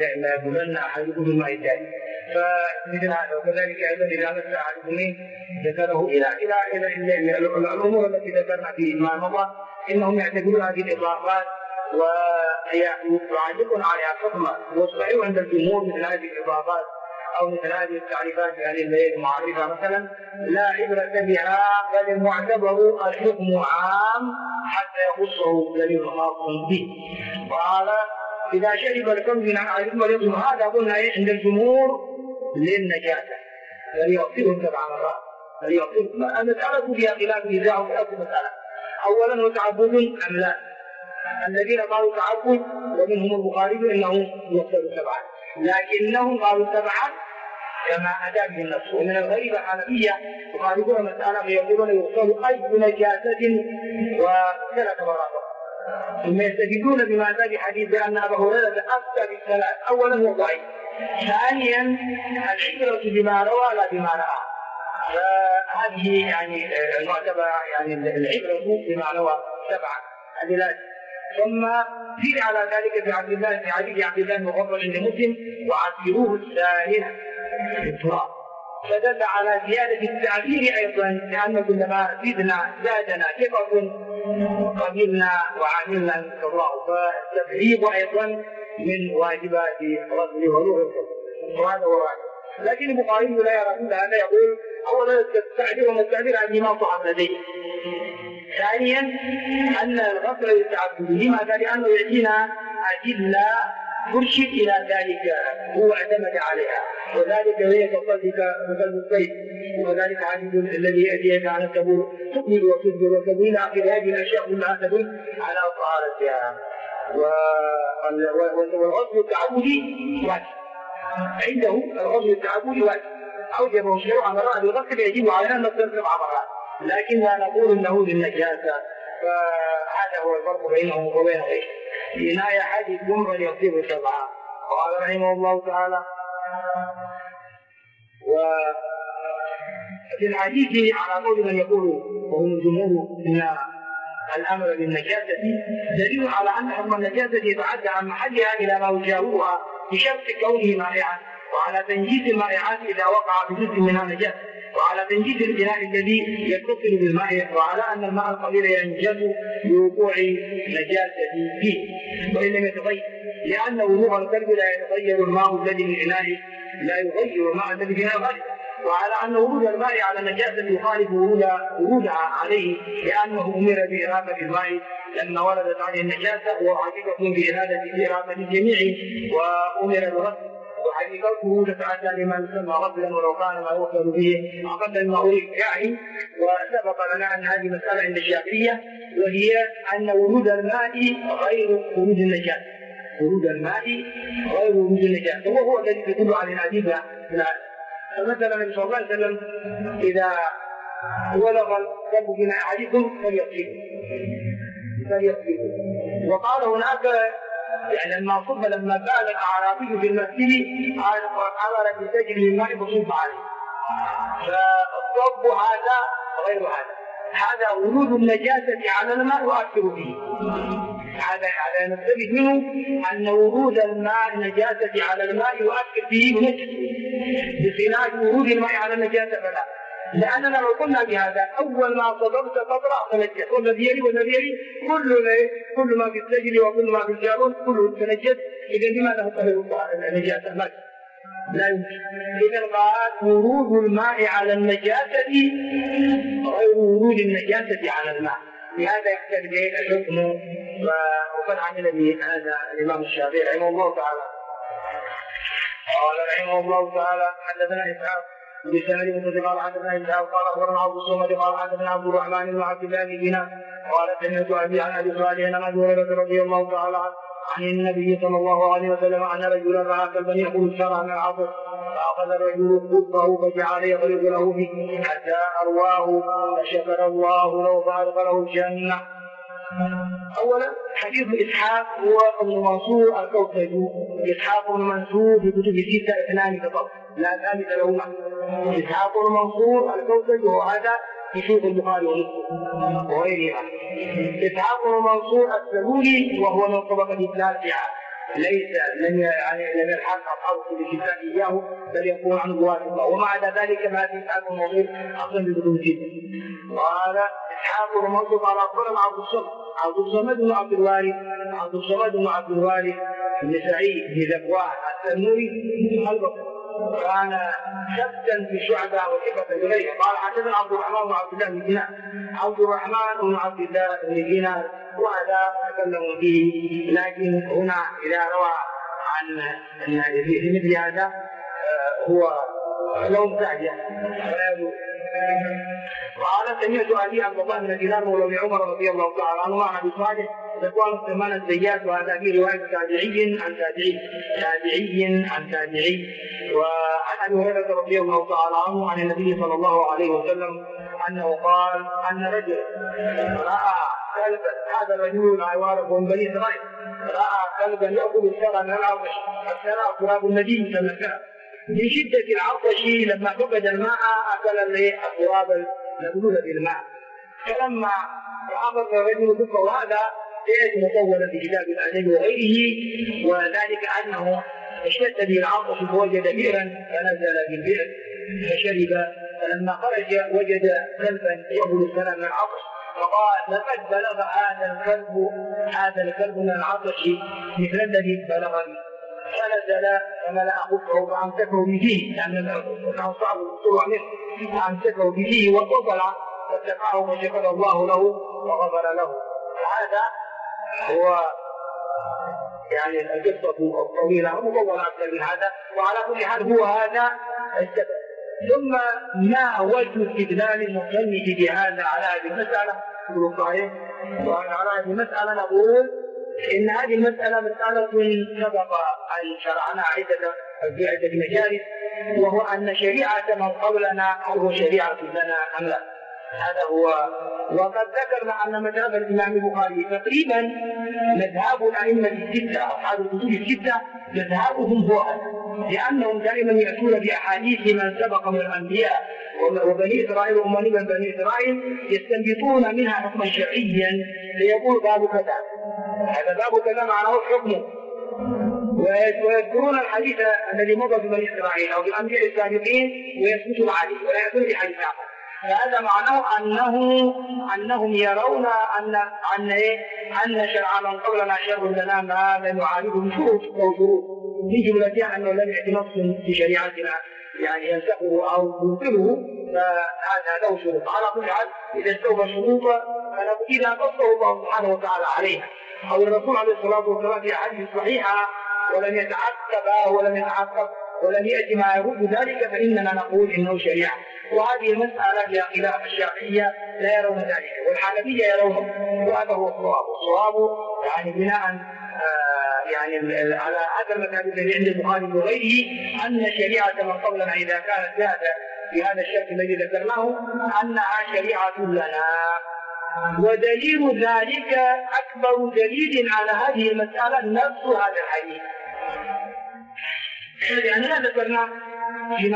Speaker 1: بالماء الدائم. فمثل هذا. وكذلك أيضا إذا مس أحدكم ذكره إلى الأمور التي ذكرنا في ما مضى، إنهم يعتبرون هذه الإضافات وهي يعلقون عليها حكما. والصحيح عند الجمهور مثل هذه الإضافات أو مثل هذه التعريفات يعني المعرفة مثلا لا عبرة بها، بل المعتبر الحكم عام حتى يخصه دليل خاص به. وقال إذا شرب الكلب من أحدكم هذا قلنا عند الجمهور للنجاسة فليغسله 7 مرات. المسألة فيها خلاف نزاع في أصل المسألة. أولا وتعبد أم لا؟ الذين قالوا تعبد ومنهم البخاري إنه يغسل 7، لكنهم قالوا 7 كما أتى به النص. ومن الغريب الحنفية يخالفون المسألة فيقولون يغسل أي نجاسة و3 مرات. ثم يستدلون بما أتى بحديث بأن أبا هريرة أفتى بالثلاث. أولا هو ضعيف، ثانيا العبرة بما روى لا بما رأى. فهذه يعني المعتبر يعني العبرة بما روى 7 أدلات. ثم زيد على ذلك في حديث عبد الله المغفر عند مسلم وعسروه الثالث بالتراب، فدل على زيادة التعبير أيضا، لأن كلما زادنا ثقة قبلنا وعملنا الله. فالتبعيض أيضا من واجبات غسل وروح الحكم، وهذا هو واجب. لكن البخاري لا يرى مثل هذا، يقول أولا التعبير عن ما صعب لديه، ثانيا أن الغسل يتعبد. لماذا؟ لأنه يأتينا أدلة ترشد إلى ذلك هو اعتمد عليها، وذلك هي كقلب الصيد، وذلك حديث الذي يأتي عن التبور تقبل وتدبر وتبور إلى آخر هذه الأشياء كلها تدل على طهارتها. والغسل التعبدي واجب عنده، الغسل التعبدي واجب أوجبه الشرع على رأي الغسل يجب علينا أن نغسل 7 مرات، لكن لا نقول انه للنجاسه. فهذا هو الفرق بينه وبين غيره. في إناء أحدكم فليغسله 7. وقال رحمه الله تعالى وفي الحديث على قول من يقول وهم الجمهور ان الامر بالنجاسه دليل على ان حكم النجاسه يتعدى عن محلها الى ما يجاورها بشرط كونه مائعا، وعلى تنجيز المائعات اذا وقع بجزء منها نجاسه، وعلى تنجيز الإناء الذي يتصل بالماء، وعلى أن الماء القليل ينجز بوقوع نجاسة فيه وإن لم يتغير، لأن وضوء الكلب لا يتغير الماء الذي من الإناء لا يغير الماء الذي في الإناء، وعلى أن ورود الماء على النجاسة يخالف ورودها عليه، لأنه أمر بإرادة الماء لما وردت عليه النجاسة، وحقيقة بإرادة الجميع وأمر بالغسل، وحقيقته تتعدى لما يسمى غسلا ولو كان ما يغسل به أقل ما أريد يعني. وسبق لنا أن هذه مسألة عند الشافعية، وهي أن ورود الماء غير ورود النجاسة، ورود الماء غير ورود النجاسة، وهو الذي يدل على الأدلة. فمثلا النبي صلى الله عليه وسلم إذا ولغ الكلب في أحدكم فليغسله، وقال هناك يعني لما بال الأعرابي في المسجد أمر بسجل الماء فصب عليه، فالصب هذا غير هذا ورود النجاسة على الماء يؤثر فيه. هذا نستفيد منه أن ورود الماء النجاسة على الماء يؤثر فيه ونجس، بخلاف ورود الماء على النجاسة فلا، لأننا لو قلنا بهذا أول ما صدرت تقرأ تنجس، والذي يلي كل ما في السجل وكل ما في الجارون كله تنجس. إذا لماذا تطهر النجاسة؟ لا يمكن. إذا قال ورود الماء على النجاسة غير ورود النجاسة على الماء، لهذا يحتاج إليه الحكم. وقد عمل بهذا الإمام الشافعي رحمه الله تعالى. قال رحمه الله تعالى حدثنا إسحاق بسند متصل قال حدثنا إسحاق قال أخبرنا عبد الصمد قال حدثنا عبد الرحمن بن عبد الله بن دينار قال سمعت أبي عن أبي صالح عن أبي هريرة رضي الله تعالى عن النبي صلى الله عليه وسلم أن رجلا رأى كلبا يأكل الشرع من العصر فأخذ الرجل خبه فجعل يغرق له فيه حتى أرواه فشكر الله له فأدخله الجنة. أولا حديث إسحاق هو ابن منصور الكوثري. إسحاق بن منصور في كتب الستة اثنان فقط لا ثالث لهما. إسحاق بن منصور الكوثري وهذا في شيوخ البخاري ومسلم وغيرها. إسحاق بن منصور السلولي وهو من طبقة التاسعة، ليس لم يلحق أصحابه بالكتاب إياه بل يكون عنه واسطة، ومع ذلك ما في إسحاق بن منصور أصلا بدون جد. قال إسحاق بن منصور قال أخبرنا عبد الصمد بن عبد الوارث بن سعيد بن ذكوان التنوري البصري كان ثبتا في شعبة وثقة إليه. قال حدثنا عبد الرحمن بن عبد الله بن دينار وهذا تكلموا فيه، لكن هنا إذا روى عن في مثل هذا هو لهم تعجة ولا يدور. قال سمعت أبي عبد الله بن دينار مولى عمر رضي الله تعالى عنه عن أبي صالح تكون الثمان الزيات، وهذا في رواية تابعي عن تابعي. وعن أبي هريرة رضي الله تعالى عنه عن النبي صلى الله عليه وسلم أنه قال أن رجل رأى كلبا، هذا الرجل العوارض من بني إسرائيل، رأى كلبا يأكل الثرى من العطش، الثرى تراب النبي صلى الله عليه وسلم. من شدة العطش لما فقد الماء أكل التراب المبلول بالماء. فلما رأى الرجل ذكر هذا سيأتي مطولا في كتاب الأدب وغيره، وذلك أنه اشتد به العطش فوجد بئرا فنزل بالبئر فشرب، فلما خرج وجد كلبا يأكل الثرى من العطش فقال لقد بلغ هذا الكلب من العطش مثل الذي بلغني، فنزل فملأ خفه فأمسكه بفيه، لأنه صعب الطلوع منه، فأمسكه بفيه وطلع فاتقاه فشكر الله له وغفر له. هذا هو يعني القصة الطويلة مطولة أكثر من هذا، وعلى كل حال هو هذا السبب. ثم ما وجه استدلال المصنف بهذا على هذه المسألة؟ وعلى هذه المسألة نقول إن هذه المسألة مسألة سبق أن شرعنا عدة مجالس، وهو أن شريعة من قبلنا هو شريعة لنا أم لا. هذا هو. وقد ذكرنا أن مذهب الإمام البخاري تقريبا مذهب الأئمة الستة أصحاب الكتب الستة مذهبهم هو هذا، لأنهم دائما يأتون بأحاديث من سبق من الأنبياء وبني إسرائيل وأمم بني إسرائيل يستنبطون منها حكما شرعيا، ليقول باب كذا، هذا باب كذا معناه الحكم، ويذكرون الحديث الذي مضى ببني إسرائيل أو بالأنبياء السابقين ويثبتون عليه ولا يأتون بحديث آخر. فهذا معناه أنهم يرون أن شرع من قبلنا شر لنا ما لم يعارضه شروط في جملتها أنه لم يأتي نص في شريعتنا يعني ينسخه أو يبطله، فهذا له شروط. على كل حال إذا استوفى الشروط إذا نصه الله سبحانه وتعالى عليها أو الرسول عليه الصلاة والسلام في أحاديث صحيحة ولم يتعقب ولم يأتي ما يرد ذلك، فإننا نقول إنه شريعة. وهذه المسألة هي خلاف الشافعية لا يرون ذلك، والحنفية يرونه، وهذا هو الصواب يعني بناء على هذا المذهب الذي عند البخاري وغيره أن شريعة من قبلنا إذا كانت بهذا الشكل الذي ذكرناه أنها شريعة لنا. ودليل ذلك أكبر دليل على هذه المسألة نفس هذا الحديث، لأننا ذكرنا فيما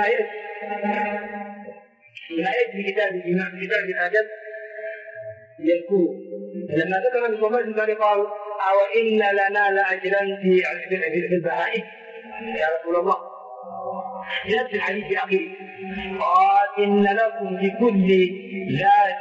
Speaker 1: يأتي في كتاب الأدب يذكر لما ذكر ابن صفوان ذلك قال أو إن لنا لأجرا في البهائم يا رسول الله، نفس الحديث في آخره قال إن لكم لكل ذات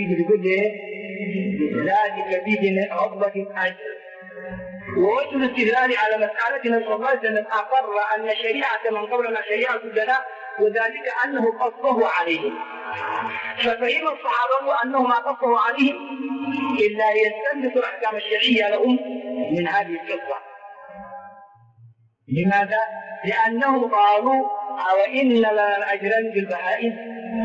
Speaker 1: كبد عقبة أجر. ووجه الاستدلال على مسألة صلى الله عليه وسلم أقر أن شريعة من قبلنا شريعة الزنا وذلك أنه قصه عليهم، ففهم الصحابة أنه ما قصه عليهم إلا يستنبط الأحكام الشرعية لهم من هذه القصة. لماذا؟ لأنهم قالوا وإن لنا الأجرين بالبهائم،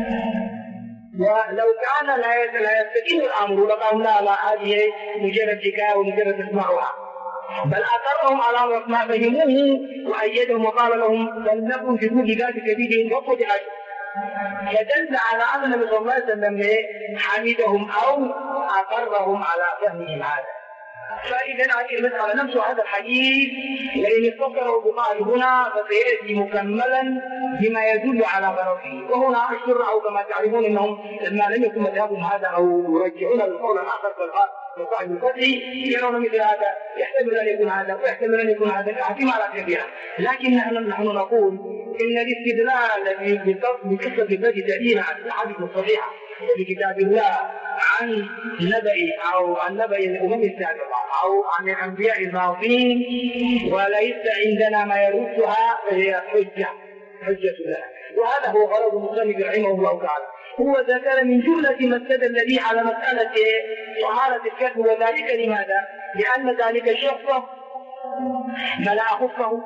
Speaker 1: ولو كان لا يستقيم الأمر لقالوا لا هذه مجرد حكاية ومجرد تسمعها، بل أقرهم على ما فهموه وأيدهم وقال لهم لم نكن في كل ذات كبير وقد أجر، فدل على أن النبي صلى الله عليه وسلم حمدهم أو أقرهم على فهمهم هذا. فإذا هذه المسألة نفس هذا الحديث وإن اختصره البخاري هنا فسيأتي مكملا بما يدل على غرضه. وهنا الشرع كما تعرفون أنهم لما لم يكن مذهبهم هذا أو يرجعون القول الآخر وصاحب الفتح يرون مثل هذا، يحتمل أن يكون هذا ويحتمل أن يكون هذا احتمالات كثيرة، لكن نحن نقول إن الاستدلال بقصة التي تأتينا عن الأحاديث الصحيحة في كتاب الله عن نبأ الأمم السابقة أو عن الأنبياء الماضين وليس عندنا ما يردها فهي حجة لنا. وهذا هو غرض المصنف رحمه الله تعالى. هو ذكر من جملة ما استدل به على مسألة طهارة الكذب، وذلك لماذا؟ لأن ذلك الشخص ملأ خفه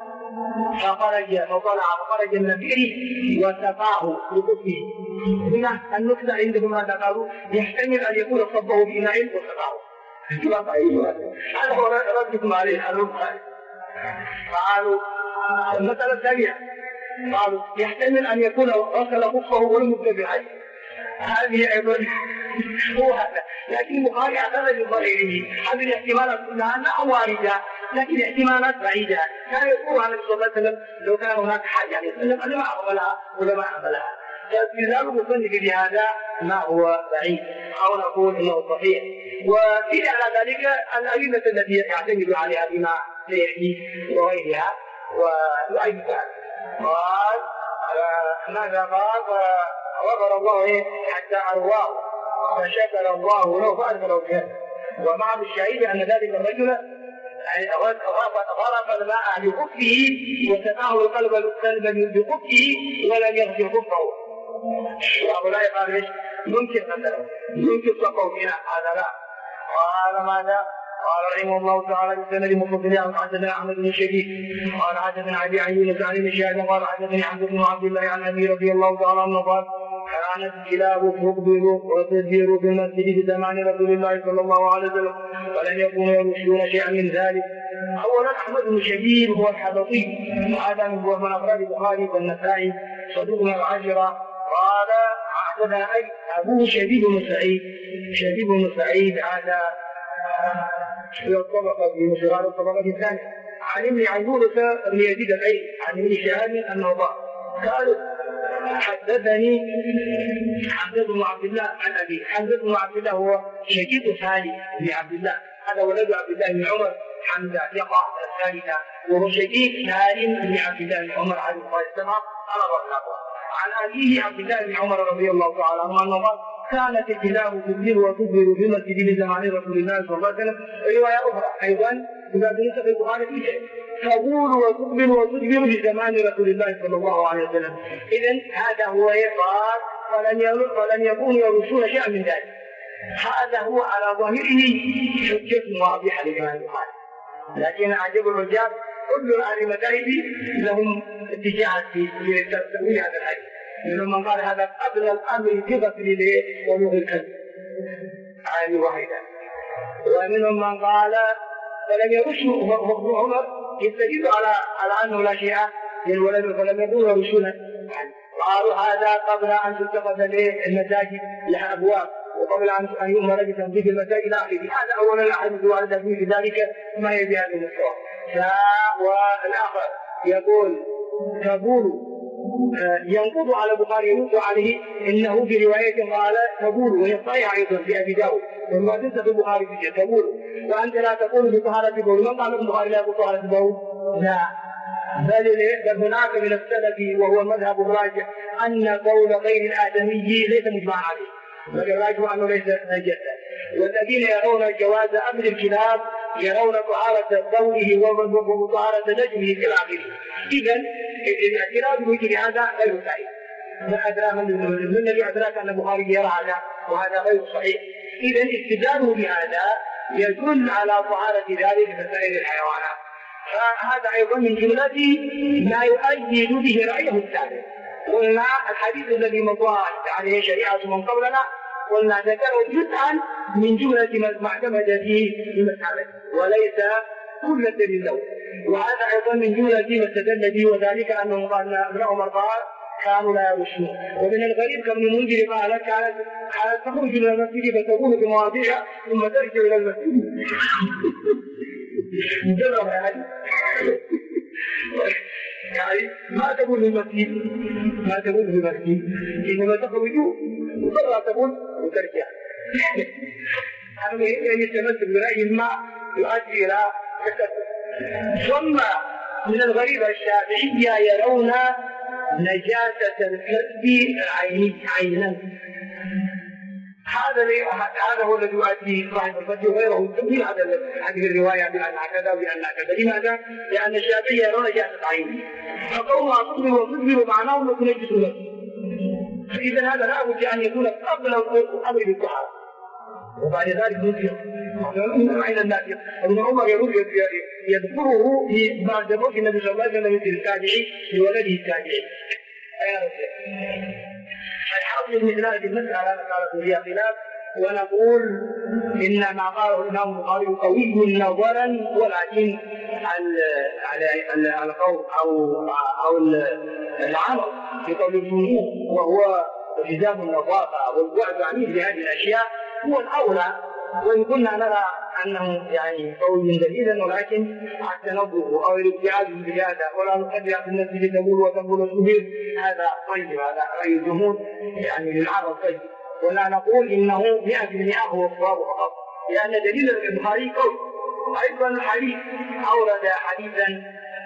Speaker 1: فخرج من البئر وسقاه بخفه. هنا النكتة عندهم هذا قالوا يحتمل أن يكون صبه بإناء وسقاه. هذا هو ردكم عليه الربخان. قالوا المسألة الثانية قالوا يحتمل أن يكون غسل خفه ولم يبدأ بعين، هذه أيضا هو هذا، لكن البخاري أخذ بظاهره. هذه الاحتمالات كلها لا واردة لكن احتمالات بعيدة. كان يقول عن الصلاة والسلام لو كان هناك حاجة لما أقبلها ولما أقبلها. فاستدلال المصنف بهذا ما هو بعيد أو نقول إنه صحيح. وفي على ذلك الأدلة التي يعتمد عليها بما سيأتي وغيرها. وأيضا قال ماذا قال؟ غفر الله حتى أرواه فشكر الله له فأرسله الجنة. ومع الشهيد أن ذلك الرجل غرف الماء بخفه وسقاه القلب بخفه ولم يغسل خفه. وهؤلاء قالوا ايش؟ ممكن سقوا فينا هذا لا. قال ماذا؟ قال رحمه الله تعالى بسند متصل عن حدثنا احمد بن شبيب قال حدثنا عن يونس عن ابن شهاب قال حدثني حمزه بن عبد الله عن ابي رضي الله تعالى عنه قال كانت الكلاب تقبل وتدبر في المسجد في زمان رسول الله صلى الله عليه وسلم ولم يكونوا يرشدون شيئا من ذلك. اولا احمد بن شبيب هو الحبطي وهذا هو من افراد البخاري والنسائي صدوق من العشره. قال حدثنا ابوه شبيب بن سعيد هذا في الطبقة في صغار الطبقة الثانية عن ابن يونس بن يزيد الأيلي عن ابن شهاب أنه قال حدثني حمزة بن عبد الله عن أبي. حمزة بن عبد الله هو شقيق ثاني بن عبد الله، هذا ولد عبد الله بن عمر حمزة يقع الثالثة وهو شقيق ثاني بن عبد الله بن عمر عليه الصلاة والسلام على الرحمة. عن أبيه عبد الله بن عمر رضي الله تعالى عنه أنه قال كانت الكلاب تدبر وتدبر في المسجد لزمان رسول الله صلى الله عليه وسلم. رواية أخرى أيضا إذا بنيت في البخاري في شيء تقول وتقبل وتدبر في زمان رسول الله صلى الله عليه وسلم. إذن هذا هو قال ولن يكونوا يرشون شيئا من ذلك. هذا هو على ظاهره حجة واضحة للإمام البخاري، لكن عجب الرجال كل أهل المذاهب لهم اتجاه في تأويل هذا الحديث. منهم من قال هذا قبل الأمر بغسل ولوغ الكلب عين واحدة، ومنهم من قال فلم يرشوا عمر يستدل على أنه لا شيء للولد فلم يكونوا يرشونه. قالوا هذا قبل أن تتخذ المساجد لها أبواب وقبل أن يؤمر بتنظيف المساجد إلى آخره. هذا أولا الأحاديث واردة في ذلك ما يبي هذا المستوى. والآخر يقول تقول ينقض على البخاري ينقض عليه انه في روايه قال تقول وهي صحيحه ايضا في ابي داود وما تنسى في البخاري في تقول وانت لا تقول بطهاره البول. من قال البخاري لا بطهاره البول؟ لا، بل هناك من السلف وهو المذهب الراجح أن قول غير الآدمي ليس مجمعا عليه، بل الراجح أنه ليس نجسا. والذين يرون جواز أكل الكلاب يرون طهارة بوله وطهارة نجمه في الآخر. إذا الاعتراف بمثل هذا غير صحيح. ما أدرى من الذي أدراك أن البخاري يرى هذا وهذا غير صحيح. إذا استدلاله بهذا يدل على طهارة ذلك في سائر الحيوانات. فهذا أيضا من جملة ما يؤيد به رأيه الثالث. قلنا الحديث الذي مضى عليه شريعة من قبلنا قلنا ذكره جزءا من جملة ما اعتمد فيه المسألة وليس كل الدليل له. وهذا أيضا من جملة ما استدل به وذلك أنه قال ابن عمر قال كانوا لا يرشون. ومن الغريب كابن المنذر قال كانت تخرج إلى المسجد فتكون في مواضيع ثم ترجع إلى المسجد. مجرد يعني ما تقول للمسجد إنما تخرج وترى تقول وترجع. هذا يتمسك برأي ما يؤدي إلى تكتب. ثم من الغريب الشافعية يرون نجاسة الكلب عينا. هذا هو الذي يؤدي صاحب الفتح وغيره التمثيل هذه الرواية بأنها كذا وبأنها كذا. لماذا؟ لأن الشافعية يرون نجاسة عين، فقومها تظهر معناه أنه تنجس نفسه. فإذا هذا لا بد أن يكون قبل الأمر بالطهارة وبعد ذلك نجس عين الناس. ابن عمر يذكره بعد موت النبي صلى الله عليه وسلم مثل التابعي لولده التابعي. الحاصل من هذه المسألة مسألة فيها خلاف، ونقول إن ما قاله الإمام البخاري قوي نظرا، ولكن القول أو العمل في قول الجمهور وهو التزام النظافة والبعد عن مثل هذه الأشياء هو الأولى. وإن كنا نرى أنه يعني قوي دليلا، ولكن التنظف أو الابتعاد بهذا ولا نقدر في المسجد تقول السبيل هذا طيب، هذا رأي الجمهور يعني للعرب طيب. ولا نقول إنه 100% هو الصواب فقط، لأن دليل البخاري قوي. أيضا الحديث أورد حديثا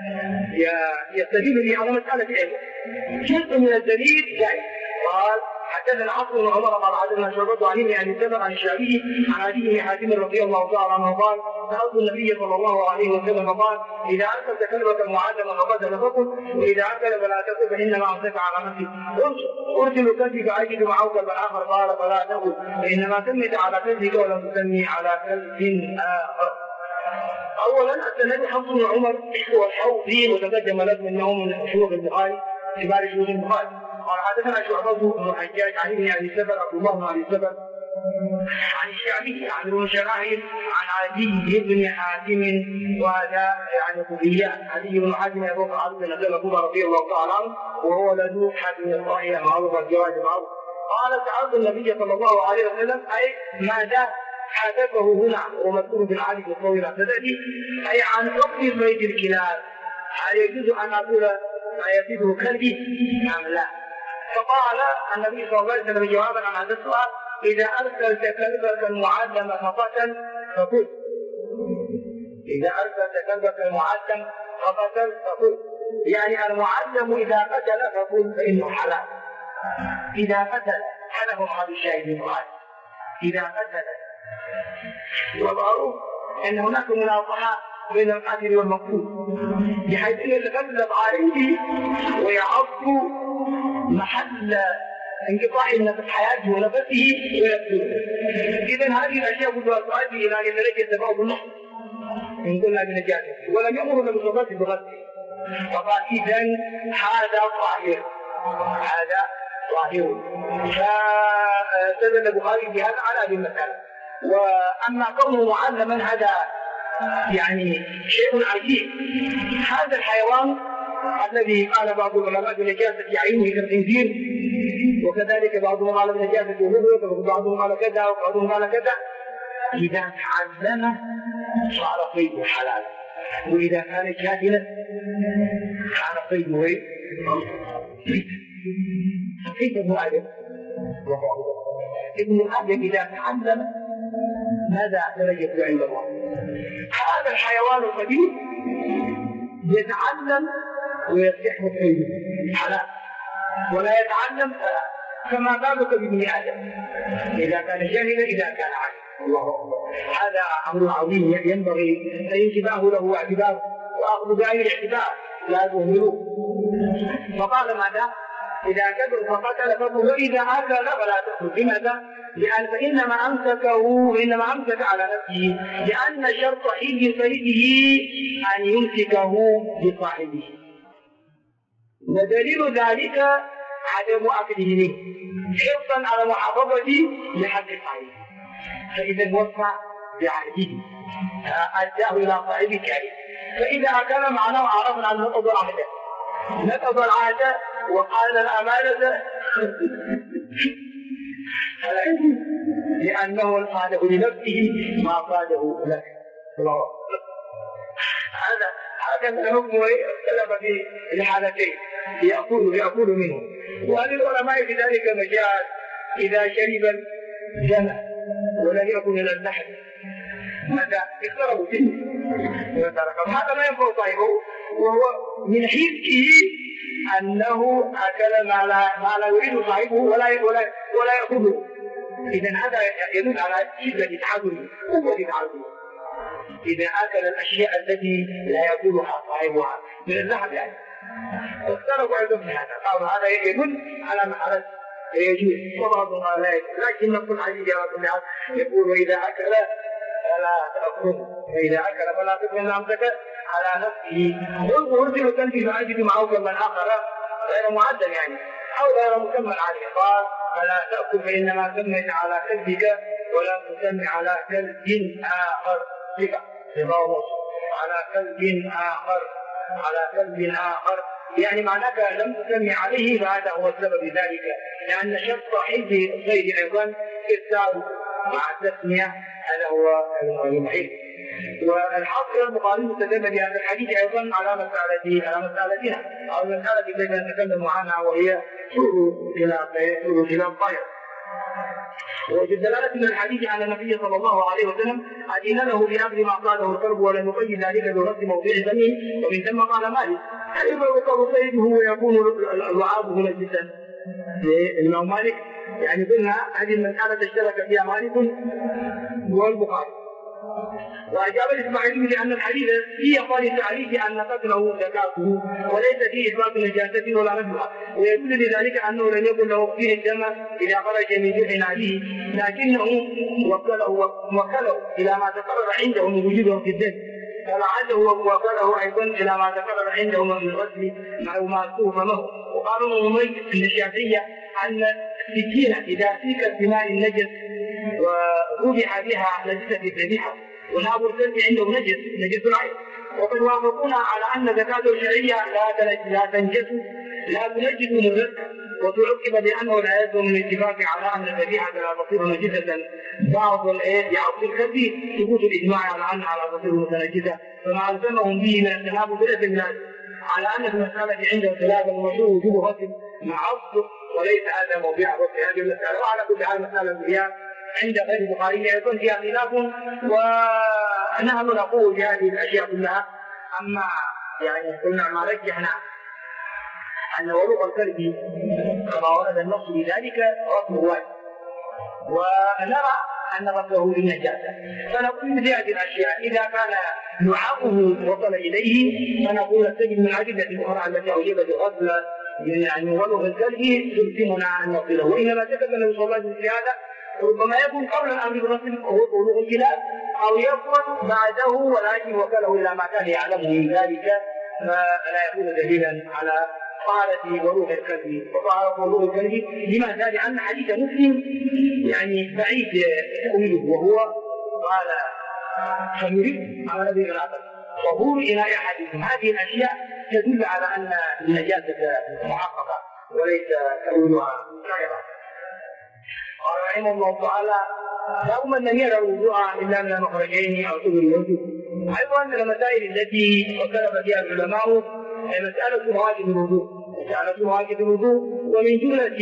Speaker 1: يستدل به على مسألة علم. جزء من الدليل جاي قال حدثنا عاصم بن عمر قال حدثنا شعبة عن ابن ابي سلمة عن الشعبي عن علي بن حاتم رضي الله تعالى عنه قال سألت النبي صلى الله عليه وسلم قال إذا أرسلت كلبك المعلمة فقتل فقل، وإذا أكل فلا تقل فإنما أمسك على نفسك. أرسل كلبي فأجد معه كلبا آخر قال فلا تقل فإنما سميت على كلبك ولم تسمي على كلب آخر. أولا السند حفص بن عمر والحوضي وتقدم لكم أنه من شيوخ البخاري كبار شيوخ البخاري. قال حدثنا شعبة بن الحجاج عن ابن ابي سلمة عبد الله بن ابي سلمة عن الشعبي عن ابن شراحيل عن علي بن حاتم، وهذا يعني كليات. علي بن حاتم يروق عبد بن عمر رضي الله تعالى عنه وهو لدو حاتم الصحيح معروف الجواز معروف. قال سألت النبي صلى الله عليه وسلم أي ماذا حدثه هنا ومذكور في الحديث الطويل السددي أي عن حكم بيت الكلاب، هل يجوز أن أقول أيزيده كلبي أم لا؟ فقال النبي صلى الله عليه وسلم جوابا عن هذا السؤال إذا أرسلت كلبك المعلم فقتل فقل. إذا أرسلت كلبك المعلم فقتل فقل، يعني المعلم إذا قتل فقل فإنه حلال. إذا قتل حلف هذا الشاهد المعلم إذا قتل. ومعروف أن هناك مناصحة بين القاتل والمقتول بحيث أن يتغلب عليه ويعض محل انقطاع النفس حياته ونفسه ويقتله. إذن هذه الأشياء كلها تؤدي إلى أن يتلقى بعض النص إن قلنا بنجاسته، ولم يأمر النبي صلى الله عليه وسلم بغسله. فقال إذن هذا طاهر، هذا طاهر. فاستدل البخاري بهذا على هذه المسألة. وأما كونه معلما هذا يعني شيء عجيب. هذا الحيوان الذي قال بعض العلماء بنجاسة عينه كالخنزير، وكذلك بعضهم قال بنجاسة الهبوط، وبعضهم قال كذا وبعضهم قال كذا، إذا تعلم صار صيده حلال، وإذا كان جاهلا كان صيده غير. كيف ابن آدم؟ ابن آدم إذا تعلم ماذا درجته عند الله؟ هذا الحيوان القديم يتعلم ويصح الحيض حلال ولا يتعلم كما بالك بابن آدم إذا كان جاهلا إذا كان عالما. الله أكبر. هذا أمر عظيم ينبغي الانتباه له واعتباره وأخذ بعين الاعتبار لا تهملوه. فقال ماذا؟ إذا كبر فقتل فقل وإذا أكل فلا تأكل. لماذا؟ لأن فإنما أمسك على نفسه لأن شرط حل صيده أن يمسكه بصاحبه، ودليل ذلك عدم أكله منه حرصا على محافظته لحق صاحبه. فإذا وفى بعهده أداه إلى صاحبه كريم. فإذا أكل معناه عرفنا أن نقض العهد وقال الأمانة لأنه قاده لنفسه ما قاده لك. هذا الحكم اختلف في الحالتين يأكل منه. وللعلماء في ذلك مجال. إذا شرب الجمع ولم يكن إلى اللحم ماذا؟ اختربوا سنه وتركه. هذا ما ينفع صاحبه، وهو من حرصه أنه أكل ما لا يريد صاحبه ولا يأكله. إذن هذا يدل على شدة تعذره وقوة تعذره. إذا أكل الأشياء التي لا يأكلها صاحبها من اللحم يعني اختلفوا أيضا في هذا. قالوا هذا يدل على محل يجوز وبعضهم لا يجوز. لكن نص الحديث يقول وإذا أكل فلا تأكله، فإذا أكل فلا تأكله أمسك على نفسه. وأرسل تنفي معجب معه كمن آخر غير معدل يعني أو غير مكمل عليه. قال فلا تأكل فإنما سميت على كلبك ولم تسمي على كلب آخر. على كلب آخر يعني معناك لم تسمي عليه، فهذا هو السبب ذلك. لأن شرط حفظ الصيد أيضا إرسال مع التسمية هذا هو المحيط. والحاصل المقارن استدل بهذا الحديث أيضا على مسألتنا أو المسألة التي نتكلم عنها وهي سوء كلام طائر. وفي دلالة من الحديث عن النبي صلى الله عليه وسلم أذن له بأمر ما قاله الكلب ولم يقيد ذلك برد موضوع دمه، ومن ثم قال مالك هل يبقى صيده ويكون اللعاب منجسا؟ الإمام مالك يعني قلنا هذه المسألة اشترك فيها مالك والبخاري. وأجاب الإسماعيلي لأن الحديث فيه قال التعريف أن قتله زكاته وليس فيه إثبات نجاسة ولا نفسها، ويدل لذلك أنه لم يكن له فيه الدم إذا خرج من جوع عليه، لكنه وكله إلى ما تقرر عنده من وجوده في الدم، فلعله وكله أيضا إلى ما تقرر عنده من الغسل مع ما فمه. وقالوا من الشافعية أن السكين إذا سيكت بماء النجس وذبح بها نجسة الذبيحة وناب الكلب عنده نجس العين. وقد وافقونا على أن زكاة الشرعية لا تنجس لا تنجس من الرزق، وتعقب بأنه لا يلزم من الاتفاق على أن الذبيحة لا تصير نجسة بعض بعض الكلب ثبوت الإجماع على أنها لا تصير متنجسة، فما ألزمهم به من التناب بلا على أن المسألة عنده خلاف المشروع وجوب غسل مع الصدق، وليس هذا موضوع غسل هذه المسألة. وعلى كل حال مسألة فيها عند غير البخاري يكون فيها خلاف، ونحن نقول بهذه الأشياء كلها. أما يعني قلنا ما رجحنا أن ولوغ الكلب كما ورد النص بذلك غسله واجب، ونرى أن غسله للنجاسة. فنقول مثل هذه الأشياء إذا كان لعابه وصل إليه فنقول تجد من الأدلة الأخرى التي أوجبت غسل يعني ولوغ الكلب تلزمنا أن نغسله. وإنما سكت النبي صلى الله عليه وسلم في هذا ربما يكون قبل الأمر بالغسل وهو ولوغ الكلاب، أو يكون بعده ولكن وكله إلى ما كان يعلمه من ذلك، فلا يكون دليلا على طهارة ولوغ الكلب. وطهارة ولوغ الكلب لماذا؟ لأن حديث مسلم يعني بعيد تأويله، وهو قال فيريد على نبي العقل طهور إناء أحدكم. هذه الأشياء تدل على أن النجاسة محققة وليس تأويلها كائرا. قال رحمه الله تعالى لا من لم يرى الوضوء إلا من المخرجين أو سبل الوجوه. أيضا من المسائل التي اختلف فيها العلماء مسألة واجب الوضوء، ومن جملة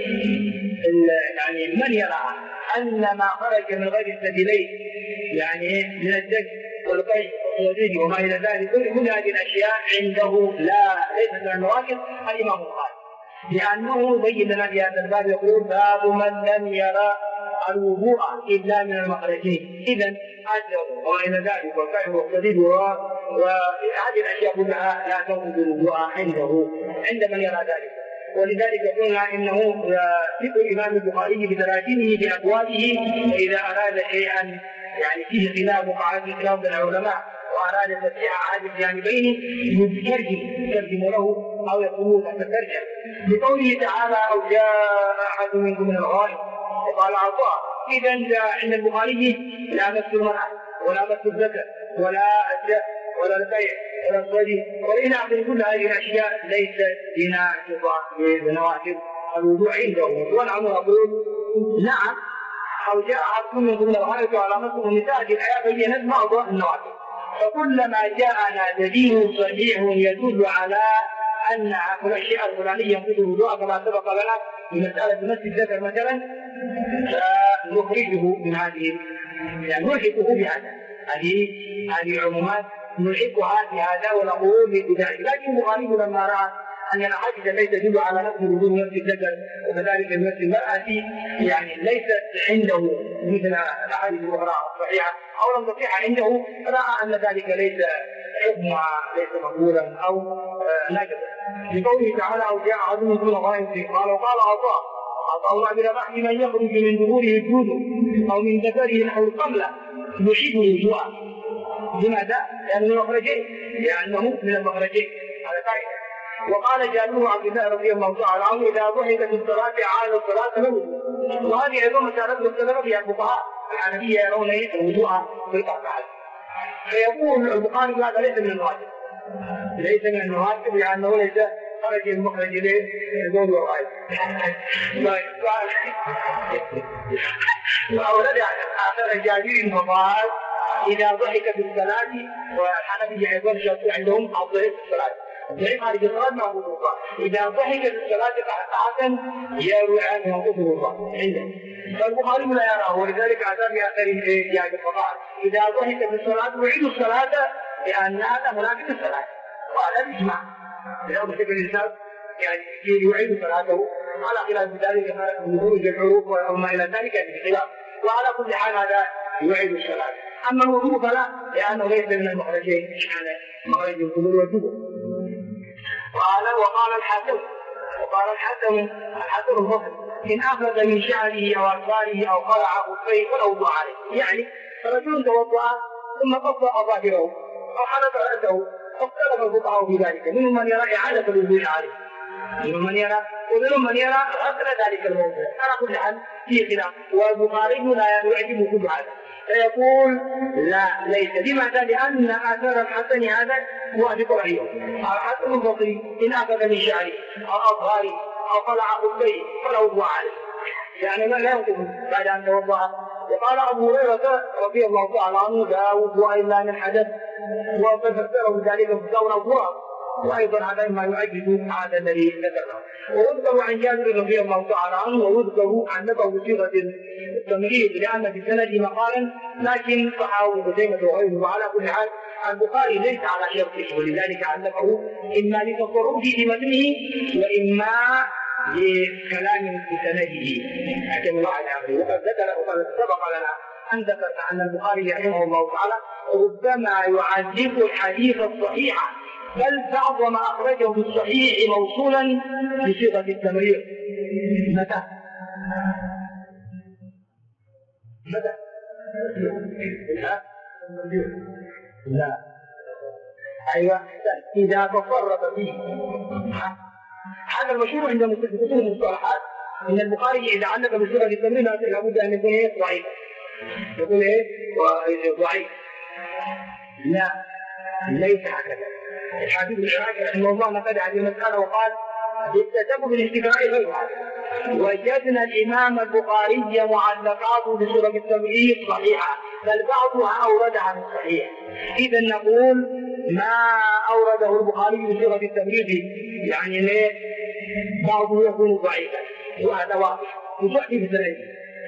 Speaker 1: يعني من يرى أن ما خرج من غير السبيلين يعني من الدم والقيء والصديد وما إلى ذلك، كل هذه الأشياء عنده ليست من النوافل الإمام البخاري، لأنه يبين لنا في هذا الباب يقول باب من لم يرى الوضوء إلا من المخرجين. إذا أجر وما إلى ذلك والفعل والصديد وهذه الأشياء كلها لا تنقض الوضوء عنده عند من يرى ذلك. ولذلك قلنا إنه ذكر الإمام البخاري بتراجمه بأبوابه، وإذا أراد شيئا يعني فيه خلاف وقعد خلاف بين العلماء وأراد تسعير أحد الجانبين يترجم له أو يقول تترجم بقوله تعالى أو جاء أحد منكم من الغائب وقال عطاء. إذا جاء عند البخاري لا مس المرأة ولا مس الذكر ولا الجهل ولا البيع ولا الصديق وإلى آخره. كل هذه الأشياء ليست بنوافل الوضوء عنده. ونحن نقول نعم أو جاء أحد منكم من الغائب وعلى مسه النساء، الآية بينت بعض النوافل. فكلما جاءنا دليل صحيح يدل على أن الأشياء الفلانية ينقض الوضوء كما سبق لنا في مسألة مس الذكر مثلا، فنخرجه من هذه، يعني نلحقه بهذا. هذه العمومات نلحقها بهذا ونقول بذلك. لكن البخاري لما رأى أن الأحاديث التي تدل على نفس الوضوء مس الذكر وكذلك مس المرأة يعني ليست عنده مثل الأحاديث الأخرى الصحيحة أو لم تصح عنده، رأى أن ذلك ليس حكمها ليس مقبولا أو نجدا. لقوله تعالى أو جاء أحد منكم من الغائب قال وقال عطاء الله بالبحث من يخرج من ظهوره الجود أو من ذكره نحو القملة يشيب الوضوء. لماذا؟ لأنه من المخرجين، لأنه من المخرجين على قاعدة. وقال جابر عبد الله رضي الله تعالى عنه إذا ضحكت الصلاة عاد الصلاة له. وهذه أيضا مسألة مختلفة فيها الفقهاء الحنفية يرون الوضوء بالقطع. فيقول البخاري هذا ليس من النوافل، ليس من النوافل لأنه ليس خرج المخرج إليه يقول وغاية. وأولد آخر جابر وقال إذا ضحكت الصلاة، والحنفية أيضا شرطوا عندهم الضحك الصلاة. الضحك هذه الصلاة معروف الله. إذا ضحكت الصلاة قطعة يروي عنه موقوف الله عنده. فالبخاري لا يراه، ولذلك أتى بآخر جابر فقال إذا ضحكت الصلاة يعيد الصلاة لأنها منافق الصلاة. وهذا الإجماع. إذا ضحك الإنسان يعني يعيد صلاته على خلاف ذلك من خروج الحروف وما إلى ذلك بخلاف. وعلى كل حال هذا يعيد الصلاة. أما الوضوء فلا، لأنه ليس من المخرجين على مخرج القبور والدبر. وقال الحسن البصري إن أخذ من شعره أو أكباره أو قلع خفيه فلا وضوء عليه. يعني رجل توضأ ثم قص أظافره أو حلق رأسه فاختلف الفقهاء في ذلك، منهم من يرى إعادة الوضوء عليه، منهم من يرى غسل ذلك الموضوع. على كل حال في خلاف، والبخاري لا يعجبه كل هذا فيقول لا ليس. لماذا؟ لأن آثار الحسن هذا موافق عليه. الحسن البصري إن أخذ من شعره أو أظهاره أو قلع خفيه فلا وضوء عليه، يعني لا ينقض بعد أن توضأ. وقال أبو هريرة رضي الله تعالى عنه لا وضوء إلا من حدث، وفسره ذلك بقول الضرر. وأيضا هذا ما يؤكد هذا الذي ذكره. ويذكر عن جابر رضي الله تعالى عنه ويذكر عنه بصيغة التمريض لأن في سنده مقالا، لكن صححه خزيمة وغيره. وعلى كل حال البخاري ليس على شرطه، ولذلك علقه إما لتصرفه في متنه وإما لكلام في سنده حكم الله عليه. وقد سبق لنا أن ذكرنا أن البخاري رحمه الله تعالى ربما يعزف الحديث الصحيح، بل بعض ما أخرجه في الصحيح موصولا بصيغة التمرير. متى؟ لا. أيوة إذا تصرف فيه. هذا المشهور عند كتب المصطلحات إن البخاري إذا علق بصيغة التمرير لابد أن يكون ضعيف. يقول ضعيف. لا ليس هكذا. الحديث الشافعي رحمه الله نقد هذه المسألة وقال بالتتبع بالاستقراء غير هذا. وجدنا الإمام البخاري معلقاته بصيغة التمرير صحيحة، بل بعضها أوردها من الصحيح. إذا نقول ما أورده البخاري بصيغة التمرير يعني ليه بعضه يكون ضعيفا، وهذا واضح يصحي بسنده.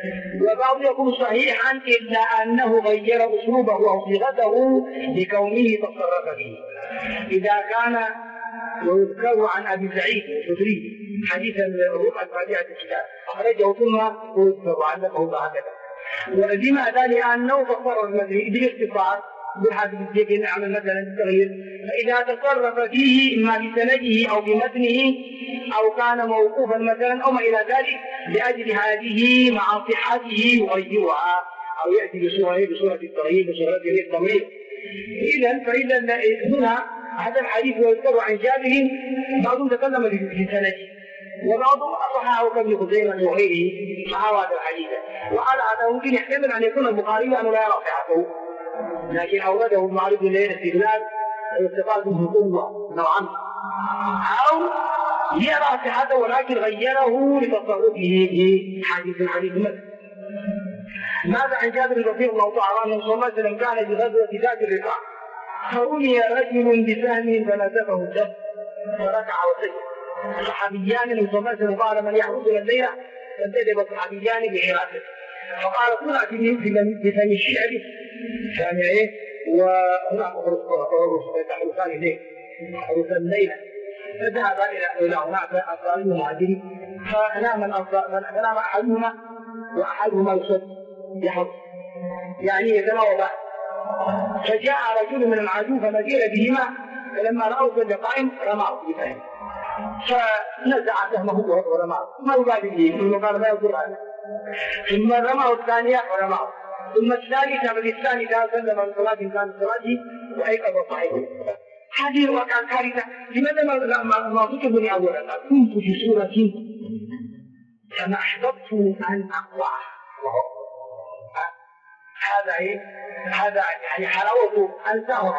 Speaker 1: وبعض يكون صحيحا إلا أنه غير أسلوبه أو صيغته لكونه تصرف فيه. إذا كان ويذكر عن أبي سعيد الخدري حديث الرقعة فاتحة الكتاب أخرجه ثم ويذكر عنه هكذا. ولماذا؟ لأنه فسر المدري بالاختصار بالحديث الذي نعمل مثلا التغيير، فإذا تصرف فيه إما بسنده أو بمتنه أو كان موقوفا مثلا أو ما إلى ذلك لأجل هذه مع صحته يغيرها أو يأتي بصورة التغيير بصورة التمريض. فإذا هنا هذا الحديث يذكر عن جابر بعضهم تكلم في سنده وبعضهم أصححه كابن خزيمة وغيره مع هذا الحديث. وعلى هذا ممكن يحتمل أن يكون البخاري أنه لا يرى صحته، لكن أورده المعروف الليل استدلال واستقال منه قوة نوعا، أو يرى صحته ولكن غيره لتصرفه في حديث مثل. ماذا عن جابر رضي الله تعالى عنه صلى الله عليه وسلم كان بغزوة ذات الرقاع فرمي رجل بسهم فنزفه الدم فركع وسجد. صحابيان صلى الله عليه وسلم قال من يحرسنا الليلة فانتدب صحابيان بعراقه فقال صنع في فم الشعر كان ايه وهناك حرسان اليه حرس الليلة فذهب الى هناك انصاري مهاجرين فنام احدهما واحدهما يحرس يعني يتناوب. فجاء رجل من العدو فنزل بهما فلما رأوا كل قائم رماه بسهم فنزع سهمه ورماه ما يبالي به ثم قال ما يضر عنه ثم رماه الثانية ورماه ثم الثالثة بالثالثة سلم من صلاة كان صلاته وأيقظ صاحبه. هذه الواقعة كارثة. لماذا ما كتبني أولا؟ كنت في سورة فما أحببت أن أقرأها. هذا يعني حلاوة أنساه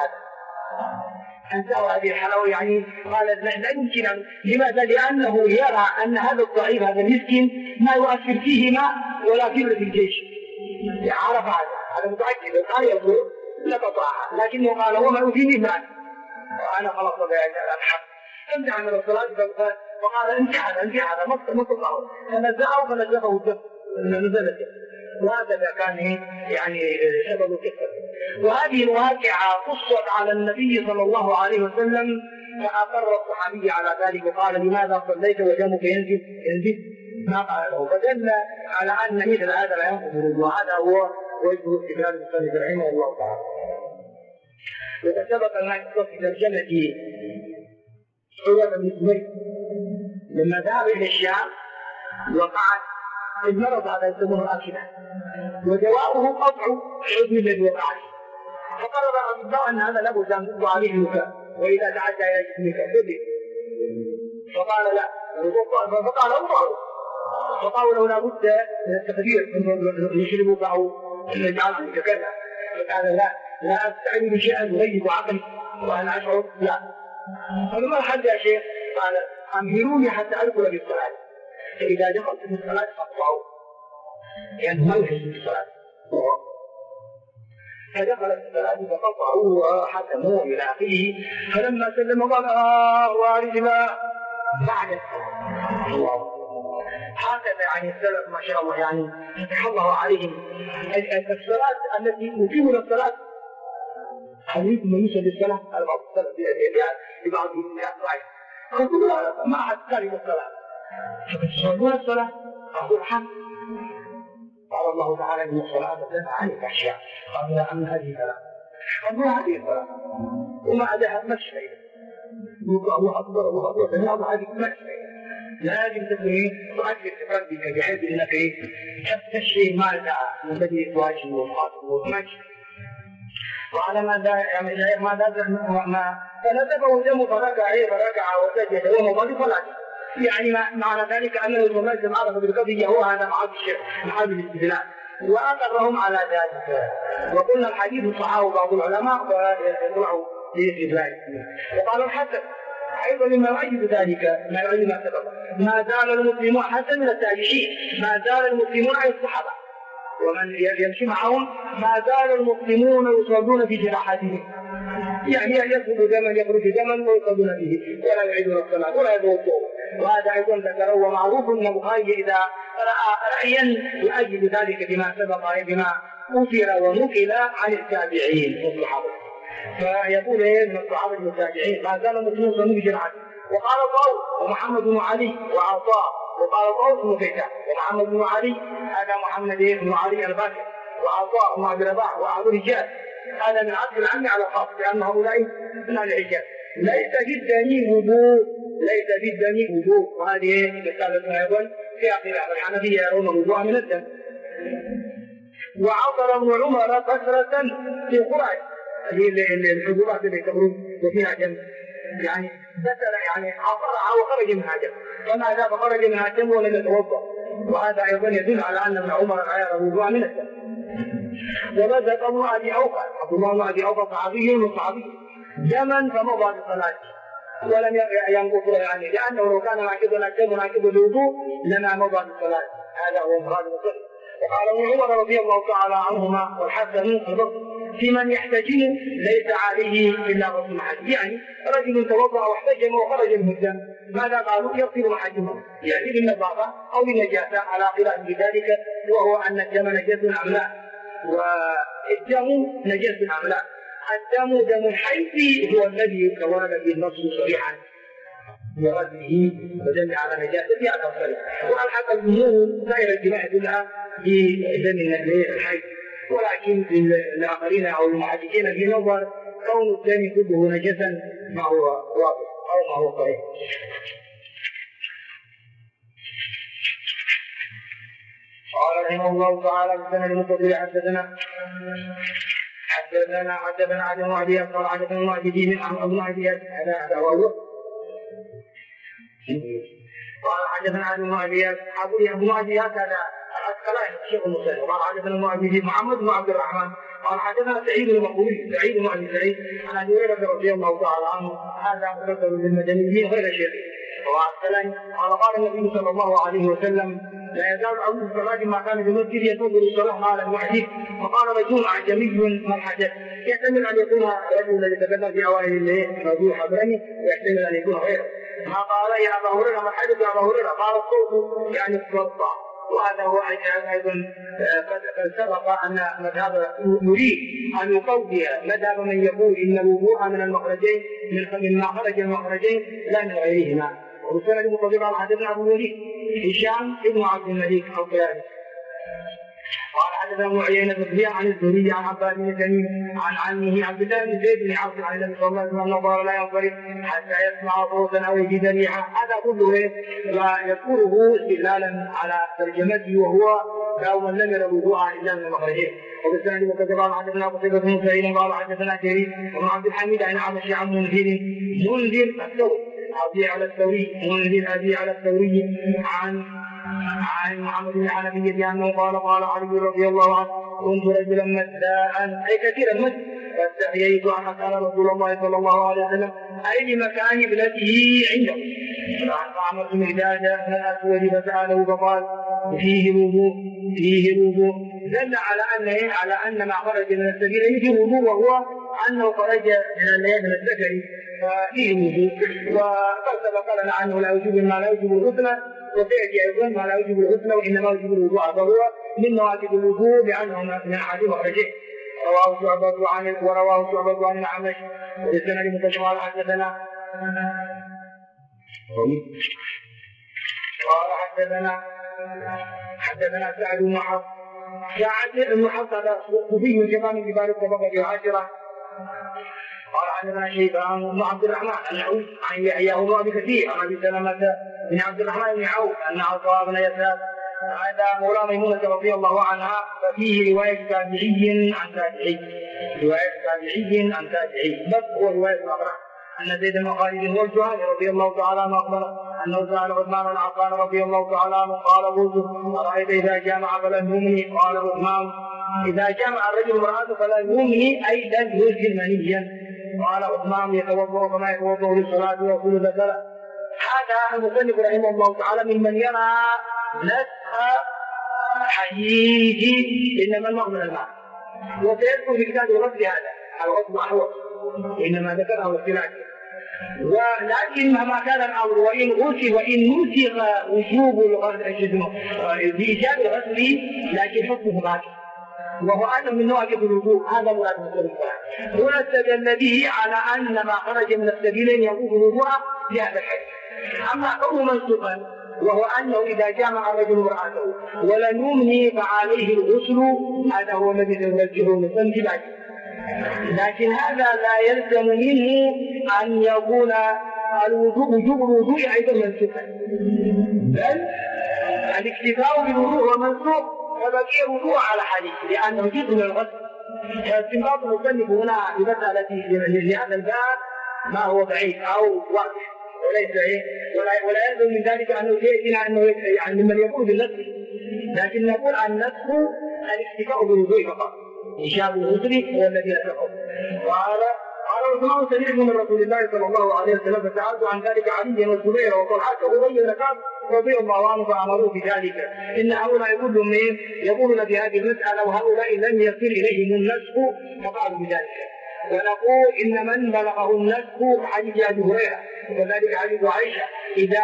Speaker 1: هذه الحلاوة يعني قال لا يمكن. لماذا؟ لأنه يرى أن هذا الضعيف هذا المسكين ما يؤثر فيه ماء ولا في الجيش. عرف هذا متأكد قال يقول لقطعها لكنه قال هو ما يفيني ماء وأنا خلاص الحق امتع من الصلاة فقال انت هذا ما تطلعه فنزعه فنزعه الدم نزلت. وهذا كان يعني سبب القصة. وهذه الواقعة قصت على النبي صلى الله عليه وسلم فأقر الصحابي على ذلك وقال لماذا صليت ودمك ينزف ما قال له فدل على أن مثل هذا لا ينقض. وهذا هو وجه استدلال المصنف رحمه الله تعالى. وقد سبق أن نقص في ترجمة عروة بن الزبير لما ذهب إلى الشام وقعت المرض هذا يسمونه أكله ودواؤه قطع العضو الذي وقع فيه. فقرر الأطباء أن هذا لابد أن تضع عليه المكان وإذا تعدى إلى جسمك كذب فقال لا فقال انظروا فقالوا له لابد من التخدير يشربك أو يجعلك كذا فقال لا أستعمل شيئا يغيب عقلي وأنا أشعر لا. فلما الحد يا شيخ قال أمهروني حتى أدخل بالصلاة فإذا دخلت في الصلاة فاقطعوا يعني ما يحس بالصلاة فدخل في الصلاة فقطعوا وحكموا إلى آخره. فلما سلم قال وارجلا بعد الصلاة. هكذا يعني السلف ما شاء الله يعني فتح الله عليهم. الصلاة التي يقيمون الصلاة حديث من يسأل الصلاة على بعض السلف ببعض الضعيف فقلوا ما أحد كلمة الصلاة فتصلون الصلاة أقول الحمد قال الله تعالى إن الصلاة تنهى عن الفحشاء قال لا أمن هذه الصلاة قالوا هذه الصلاة وما عداها مشي الله أكبر الله أكبر فنعم هذه مشي لازم تكون تؤكد قلبك بحيث أنك تستشعر ماذا الذي تواجه ومشي وعلى ما فنزفه الدم فركع وسجد وهو مضى بصلاته. يعني معنى ذلك أنه المسلم عرف بالقضية هو هذا معاد الاستدلال وأقرهم على ذلك. وقلنا الحديث صححه بعض العلماء ويطلعوا بالاستدلال. وقال الحسن أيضا مما يؤيد ذلك ما يؤيد ما سبق ما زال المسلمون حسن من التابعين ما زال المسلمون عن الصحابة ومن يمشي معهم ما زال المسلمون يصلون في جراحاتهم يعني يخرج دما ويصلون به ولا يعيدون الصلاة ولا يتوضؤون وهذا أيضا ذكره. ومعروف أن البخاري إذا رأى رأيا يؤيد ذلك بما سبق بما أثر ونقل عن التابعين والصحابة، فيقول من الصحابة والتابعين ما زال مخلوصا مبشر عنه. وقال طاووس ومحمد بن علي وعطاء، وقال طاووس بن كيسان ومحمد بن علي، هذا محمد بن علي الباكر، وعطاء بن عبد الرباح وأبو الرجال، هذا من عبد العم على الخاص، لأن هؤلاء من الرجال. ليس في الدم وضوء، ليس في الدم وضوء، وهذه مسألة أيضا في عقيدة الحنفية يرون الوضوء من الدم. وعصر ابن عمر كثرة في قريش، هذه الحجرات التي تخرج وفيها دم، يعني كثر يعني عصرها وخرج منها دم، فماذا فخرج منها دم ولم يتوضأ، وهذا أيضا يدل على أن ابن عمر غير الوضوء من الدم. وبدأ ابن أبي أوفى، عبد الله بن أبي أوفى صحابي وصحابي دما فمضى بصلاته ولم ينقص عنه، لأنه لو كان ناقضا الدم ناقض الوضوء لما مضى بصلاته، هذا هو مراد المصلي. وقال ابن عمر رضي الله تعالى عنهما والحسن البصري في من يحتجم ليس عليه الا غسل محجم، يعني رجل توضا واحتجم وخرج منه الدم، ماذا قالوا؟ يغسل محجمه، يعني بالنظافه او بالنجاسه على خلاف بذلك، وهو ان الدم نجس ام لا، والدم نجس ام لا. الدم دم الحيض هو الذي ورد به النص صريحا برده ودل على نجاسته على الصريح، والحق الجمهور سائر الجماع كلها بدم الحيض، ولكن للآخرين أو المحدثين في نظر كون الدم كله نجسا ما هو واضح أو ما هو صحيح. قال رحمه الله تعالى بالسند المتصل حدثنا عدم وعدي قال حدثنا المعجدين عن ابن عدي هذا هو قال حدثنا عدم وعدي ابو عدي هذا الكلام الشيخ المسلم. قال حدثنا المعجدين محمد بن عبد الرحمن قال حدثنا سعيد المقبولي سعيد بن ابي سعيد عن ابي هريره رضي الله تعالى عنه هذا مرسل للمدنيين غير شيخ. قال قال النبي صلى الله عليه وسلم لا يزال عبد الصلاة ما كان بمسجد ينتظر الصلاة مع المحدث. فقال رجل أعجمي من حدث، يحتمل أن يكون الرجل الذي تكلم في أوائل الليل رجل حضرمي، ويحتمل أن يكون غيره. ما قال يا أبا هريرة من حدث يا أبا هريرة؟ قال الصوت يعني الصوت، وهذا هو أيضا قد سبق أن مذهب يريد أن يقوي مذهب من يقول إن الوضوء من المخرجين من مخرج المخرجين لا من غيرهما. وبالسند المتصل عن حدثنا ابو الوليد هشام ابن عبد الملك او كلابي قال حدثنا ابو عيينة بن عن الزهري عن عباد بن تميم عن عمه عبد الله بن زيد بن عاصم عن النبي صلى الله عليه وسلم انه لا ينصرف حتى يسمع صوتا او يجد ريحا. هذا كله لا يذكره استدلالا على ترجمته، وهو كون لم ير الوضوء الا من المخرجين. وبالسند المتصل عن حدثنا قتيبة بن سعيد قال حدثنا جرير بن عبد الحميد عن عمش عن منذر الثوري أبي على الثوري منذر أبي على الثوري عن محمد بن حنفية أنه قال علي رضي الله عنه كنت رجلا مداء أي كثير المد فاستحييت أن أسأل رسول الله صلى الله عليه وسلم أي مكان ابنته عنده، فعمرت مردادا من الأسود فسأله فقال فيه الوضوء دل على أن ما خرج من السبيل فيه وضوء، وهو أنه خرج من السكر فيه الوضوء. وقد سبق لنا عنه لا يوجب ما لا يوجب الغسل، وسيأتي أيضا ما لا يوجب الغسل وإنما يوجب الوضوء، فهو من نوافذ الوضوء لأنه من أحد مخرجه. رواه شعبة عن الأعمش وبالسند المتصل حدثنا قال حدثنا سعد بن حفص. سعد بن حفص هذا صوفي من كبار كبار الطبقة العاشرة. قال حدثنا شيبان بن عبد الرحمن العوف عن يحيى بن ابي كثير عن ابي سلمة بن عبد الرحمن بن عوف ان عطاء بن يسار هذا مولى ميمونة رضي الله عنها، ففيه رواية تابعي عن تابعي بس هو رواية الأخرى أن زيد بن خالد هو الجهني رضي الله تعالى عنه أخبر أنه سأل عثمان بن عفان رضي الله تعالى عنه قال قلت أرأيت إذا جامع فلا يهمني؟ قال عثمان إذا جامع الرجل امرأته فلا يهمني أي لن يزهر منيا. قال عثمان يتوضأ كما يتوضأ للصلاة ويقول ذكر. هذا المصنف رحمه الله تعالى ممن يرى نسخ حديث إنما الماء من الماء، وسيذكر في كتاب الغسل هذا الغسل أحوط، إنما ذكره الاختلاف. ولكن مهما كان الامر وان نسخ وجوب بايجاب الغسل لكن حكمه باقي، وهو ايضا من نواقض الوضوء. هذا مراد المصنف. هنا استدل به على ان ما خرج من السبيلين يوجب الوضوء في هذا الحديث. اما قول منسوخا وهو انه اذا جامع الرجل امراته ولم يمني فعليه الغسل، هذا هو الذي يوجهه المصنف. لكن هذا لا يلزم منه ان يكون وجوب الوضوء ايضا منسوخا، بل الاكتفاء بالوضوء هو منسوخ وبقي الوضوء على حديث لانه جزء من الغسل. فاستنباط المصنف هنا بمساله لهذا الباب ما هو بعيد او واضح وليس ولا يلزم من ذلك انه ياتينا انه يعني ممن يقول بالنسخ، لكن نقول النسخ الاكتفاء بالوضوء فقط. إيجاب الغسل هو الذي يتقوى. قال عثمان سمعت من رسول الله صلى الله عليه وسلم فسألت عن ذلك عليا والزبير وطلحة وأبي بن كعب رضي الله عنه فأمروا بذلك. إن هؤلاء كلهم يقولون بهذه المسألة وهؤلاء لم يصل إليهم النسخ فقالوا بذلك. ونقول إن من بلغه النسخ حديث أبي هريرة وكذلك حديث عائشة إذا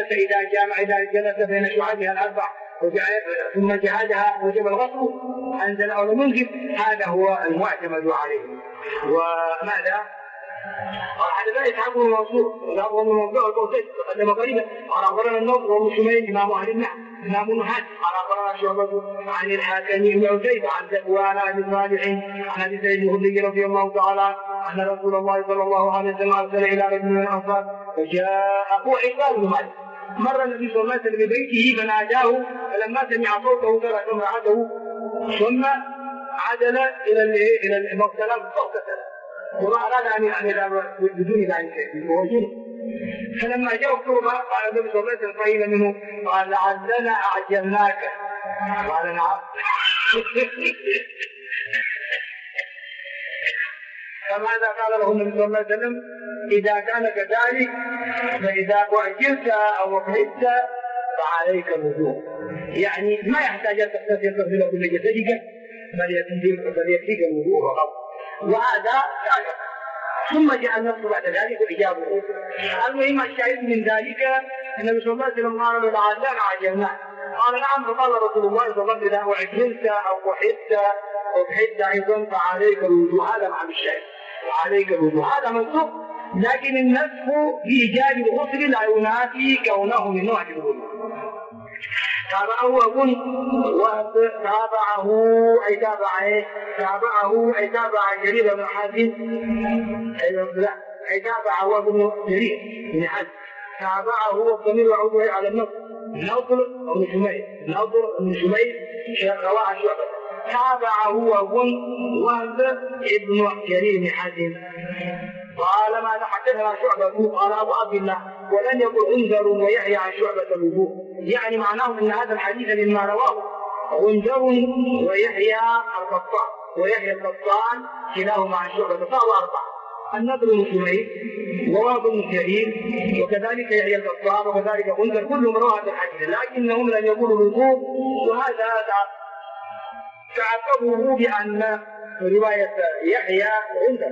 Speaker 1: جلس بين شعابها الأربع ثم جهادها وجب الغسل أنزل أو لم ينزل، هذا هو المعتمد عليه. وماذا؟ حدثنا إسحاق بن منصور وهو من موضوع القوسين تقدم قريبا قال أخبرنا النضر ومسلمين إمام أهل النحو إمام النحاة قال أخبرنا شعبة عن الحاكم بن عتيبة عن ذكوان بن صالح عن أبي سعيد الخدري رضي الله تعالى أن رسول الله صلى الله عليه وسلم أرسل إلى رجل من الأنصار وجاءه عقال بن مالك. مر النبي صلى الله عليه وسلم ببيته فناداه فلما سمع صوته ترك امرأته ثم عدل إلى المغسلة فاغتسل وما أراد أن يذهب بدون ذلك وهو جنب. فلما جاء القربى قال النبي صلى الله عليه وسلم قيل منه قال لعلنا أعجلناك قال نعم. فماذا قال له النبي صلى الله عليه وسلم؟ إذا كان كذلك فإذا أعجلت أو أفردت فعليك الوضوء، يعني ما يحتاج أن تغسل كل جسدك بل يكفيك الوضوء فقط. وهذا كان ثم جاء النص بعد ذلك وإجابه. المهم الشاهد من ذلك النبي صلى الله عليه وسلم قال له لعلنا عجلنا قال نعم. فقال رسول الله صلى الله عليه وسلم إذا أعجلت أو أفردت أيضا فعليك الوضوء. هذا معنى الشاهد وعليك الوضوء. هذا منسوخ، لكن النسخ بإيجاب الغسل لا ينافي كونه من نوع الوضوء. تابعه تابع جرير بن حازم تابعه ابن جرير بن حازم تابعه والضمير يعود على النضر بن شميل رواه شعبة تابعه وهب ابن جرير بن حازم قال ماذا حدثنا شعبة قال أبو عبد الله ولن يقل انذر ويحيى عن شعبة الوضوء، يعني معناه أن هذا الحديث مما رواه انذر ويحيى القطان كلاهما عن شعبة فهو أربعة. النضر بن شميل ووهب بن جرير وكذلك يحيى القطان وكذلك انذر كلهم رواه هذا الحديث، لكنهم لم يقولوا الوضوء. وهذا تعقبه بأن رواية يحيى عندنا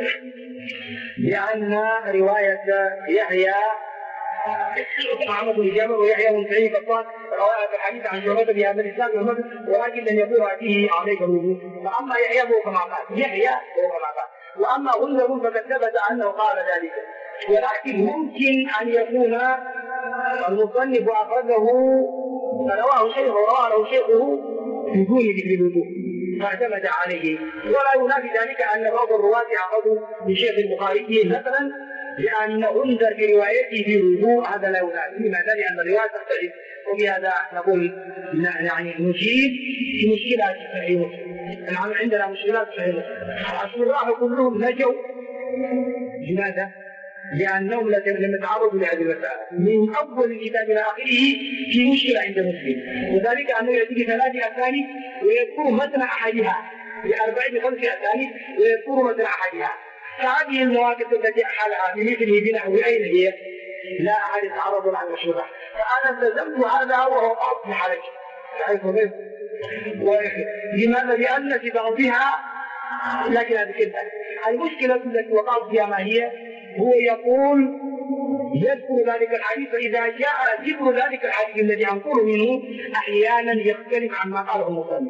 Speaker 1: لأن رواية يحيى محمد بن جابر ويحيى بن سعيد قطان رواية الحديث عن شعبة بهذا الإسلام ولكن لم يقول فيه عليك الوضوء. فأما يحيى فهو كما قال وأما غندر فقد ثبت أنه قال ذلك، ولكن ممكن أن يكون المصنف أخذه فرواه شيخه بدون ذكر الوضوء فاعتمد عليه، ولا ينافي ذلك أن بعض الرواة أخذوا بشيخ البخاري مثلا لأن غندر في روايته في الوضوء، هذا لا ينافي. لماذا؟ لأن الرواية تختلف. وبهذا نقول يعني نجيب في مشكلات صحيح مسلم. عندنا مشكلات صحيح مسلم، الشراح كلهم نجوا. لماذا؟ لأنهم لم يتعرضوا لهذه المسألة من أول الكتاب إلى آخره في مشكلة عند مسلم، وذلك أنه يأتي بثلاث أسانيد ويذكر متن أحدها ب4 5 أسانيد ويذكر متن أحدها. فهذه المواقف التي أحالها بمثله بنحو أين هي؟ لا أحد يتعرض عن الشراح. فأنا التزمت هذا وهو أصل حرج. تعرفوا لماذا؟ لأن في بعضها لكن هذه كده المشكلة التي وقعت فيها ما هي؟ هو يقول يذكر ذلك الحديث، فإذا جاء ذكر ذلك الحديث الذي أنقله منه أحيانا يختلف عما قاله المصنف،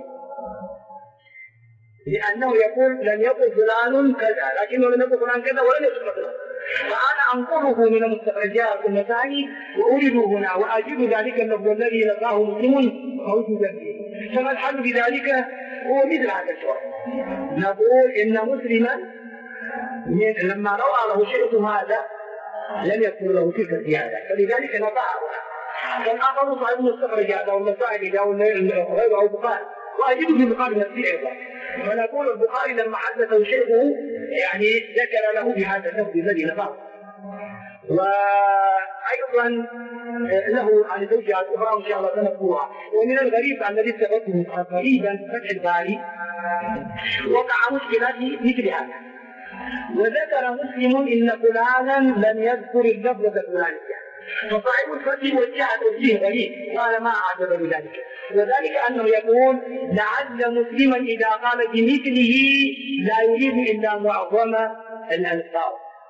Speaker 1: لأنه يقول لم يقل فلان كذا لكنه لم يقل فلان كذا ولم يقل مثله، فأنا أنقله من المستخرجات النسائي وأريد هنا وأجد ذلك اللفظ الذي لقاه مسلم موجودا فيه. فما الحل بذلك؟ هو مثل هذا السؤال، نقول إن مسلما لما روى له شيء هذا لم يكن له تلك الزيادة، فلذلك نفعه. فالآخر صاحب المستخرجات أو المسائل أو غيره أو البخاري، وأجد في البخاري نفسه أيضا، فنقول البخاري لما حدثه شيخه يعني ذكر له بهذا اللفظ الذي نفعه. وأيضا له عن زوجات أخرى إن شاء الله سنذكرها. ومن الغريب الذي استفدته قريبا في فتح الباري وقع مشكلة مثل هذا، وذكر مسلم إن فلانا لم يذكر اللفظة الفلانية، فصاحب الفتح وجه توجيه غريب قال ما أعجب بذلك، وذلك أنه يقول لعل مسلما إذا قال بمثله لا يريد إلا معظم الألفاظ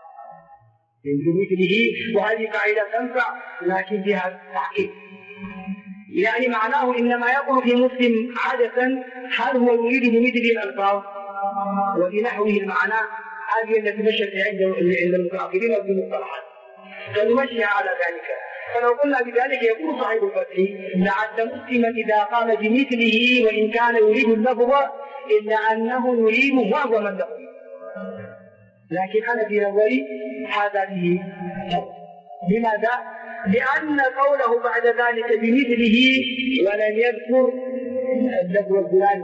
Speaker 1: بمثله، وهذه قاعدة تنفع لكن بها تعقيد، يعني معناه إنما يقول في مسلم عادة هل هو يريد بمثل الألفاظ وبنحوه المعنى، هذه التي مشت عند المتأخرين وفي المصطلحات، فنمشي على ذلك. فلو قلنا بذلك يقول صاحب الفتح لعل مسلما إذا قال بمثله وإن كان يريد اللفظ إلا أنه يريد معظم اللفظ، لكن أنا في نظري هذا به. لماذا؟ لأن قوله بعد ذلك بمثله ولم يذكر اللفظ الفلاني،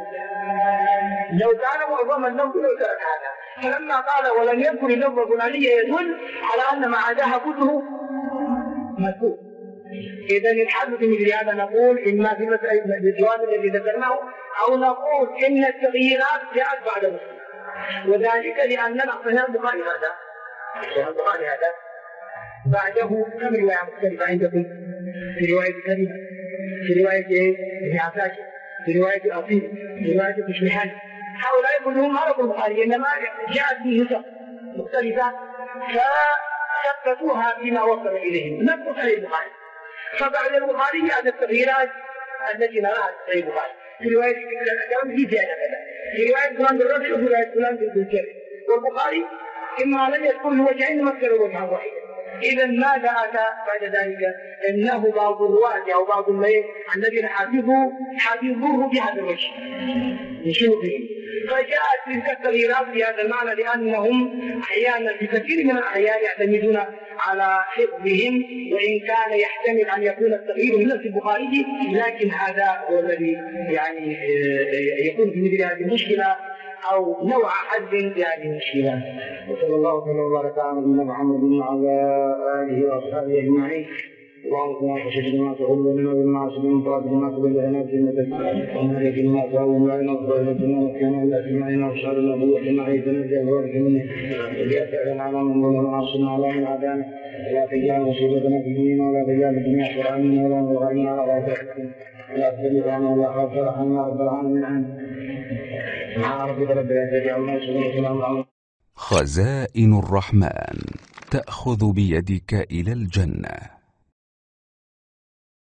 Speaker 1: لو كان معظم اللفظ لترك هذا، فلما قال ولم يذكر اللفظ الفلاني يدل على أن ما عداها كله مذكور. إذا الحل في مثل هذا نقول إما في مسألة الجواب الذي ذكرناه، أو نقول إن التغييرات جاءت بعد مسلم، وذلك لأننا أخذنا البخاري هذا بعده كم رواية مختلفة عندكم، في رواية كريمة، في رواية ابن عساكر، في رواية أصيل، في رواية تشميحان، هؤلاء كلهم عرفوا البخاري إنما جاءت من نسخ مختلفة فثبتوها فيما وصل إليهم، نفس صحيح البخاري. فبعد البخاري جاءت التغييرات التي نراها في صحيح البخاري، في رواية الكلام في زيادة كذا، في رواية فلان بالرفع وفي رواية فلان بالكسر، والبخاري إما لم يذكر الوجهين مثل وجها واحدا. إذا ماذا أتى بعد ذلك؟ إنه بعض الرواة أو بعض الذين حفظوه بهذا الوجه يشوفهم، فجاءت تلك التغييرات بهذا المعنى، لأنهم أحيانا في كثير من الأحيان يعتمدون على حفظهم، وإن كان يحتمل أن يكون التغيير من نفس البخاري، لكن هذا هو الذي يعني يكون في مثل هذه المشكلة أو نوع حد يعني المشكلة. وصلى الله وبارك على نبينا محمد وعلى آله وأصحابه أجمعين. اللهم صل وسلم وما تقول لنا بالمعاصي من طاعة ما تبين لنا جنتك وما يجب ما تعلم لنا وصلنا وكان لا سمعنا وشهد الله وجمع يتنزل الوارث منه ليسأل على من ظلم وعصنا على من عدانا ولا تجعل مصيبتنا في ديننا ولا تجعل الدنيا أكبر عنا ولا مبلغنا على ذلك لا تبلغنا ولا خاف رحمنا رب العالمين.
Speaker 2: خزائن الرحمن تأخذ بيدك إلى الجنة.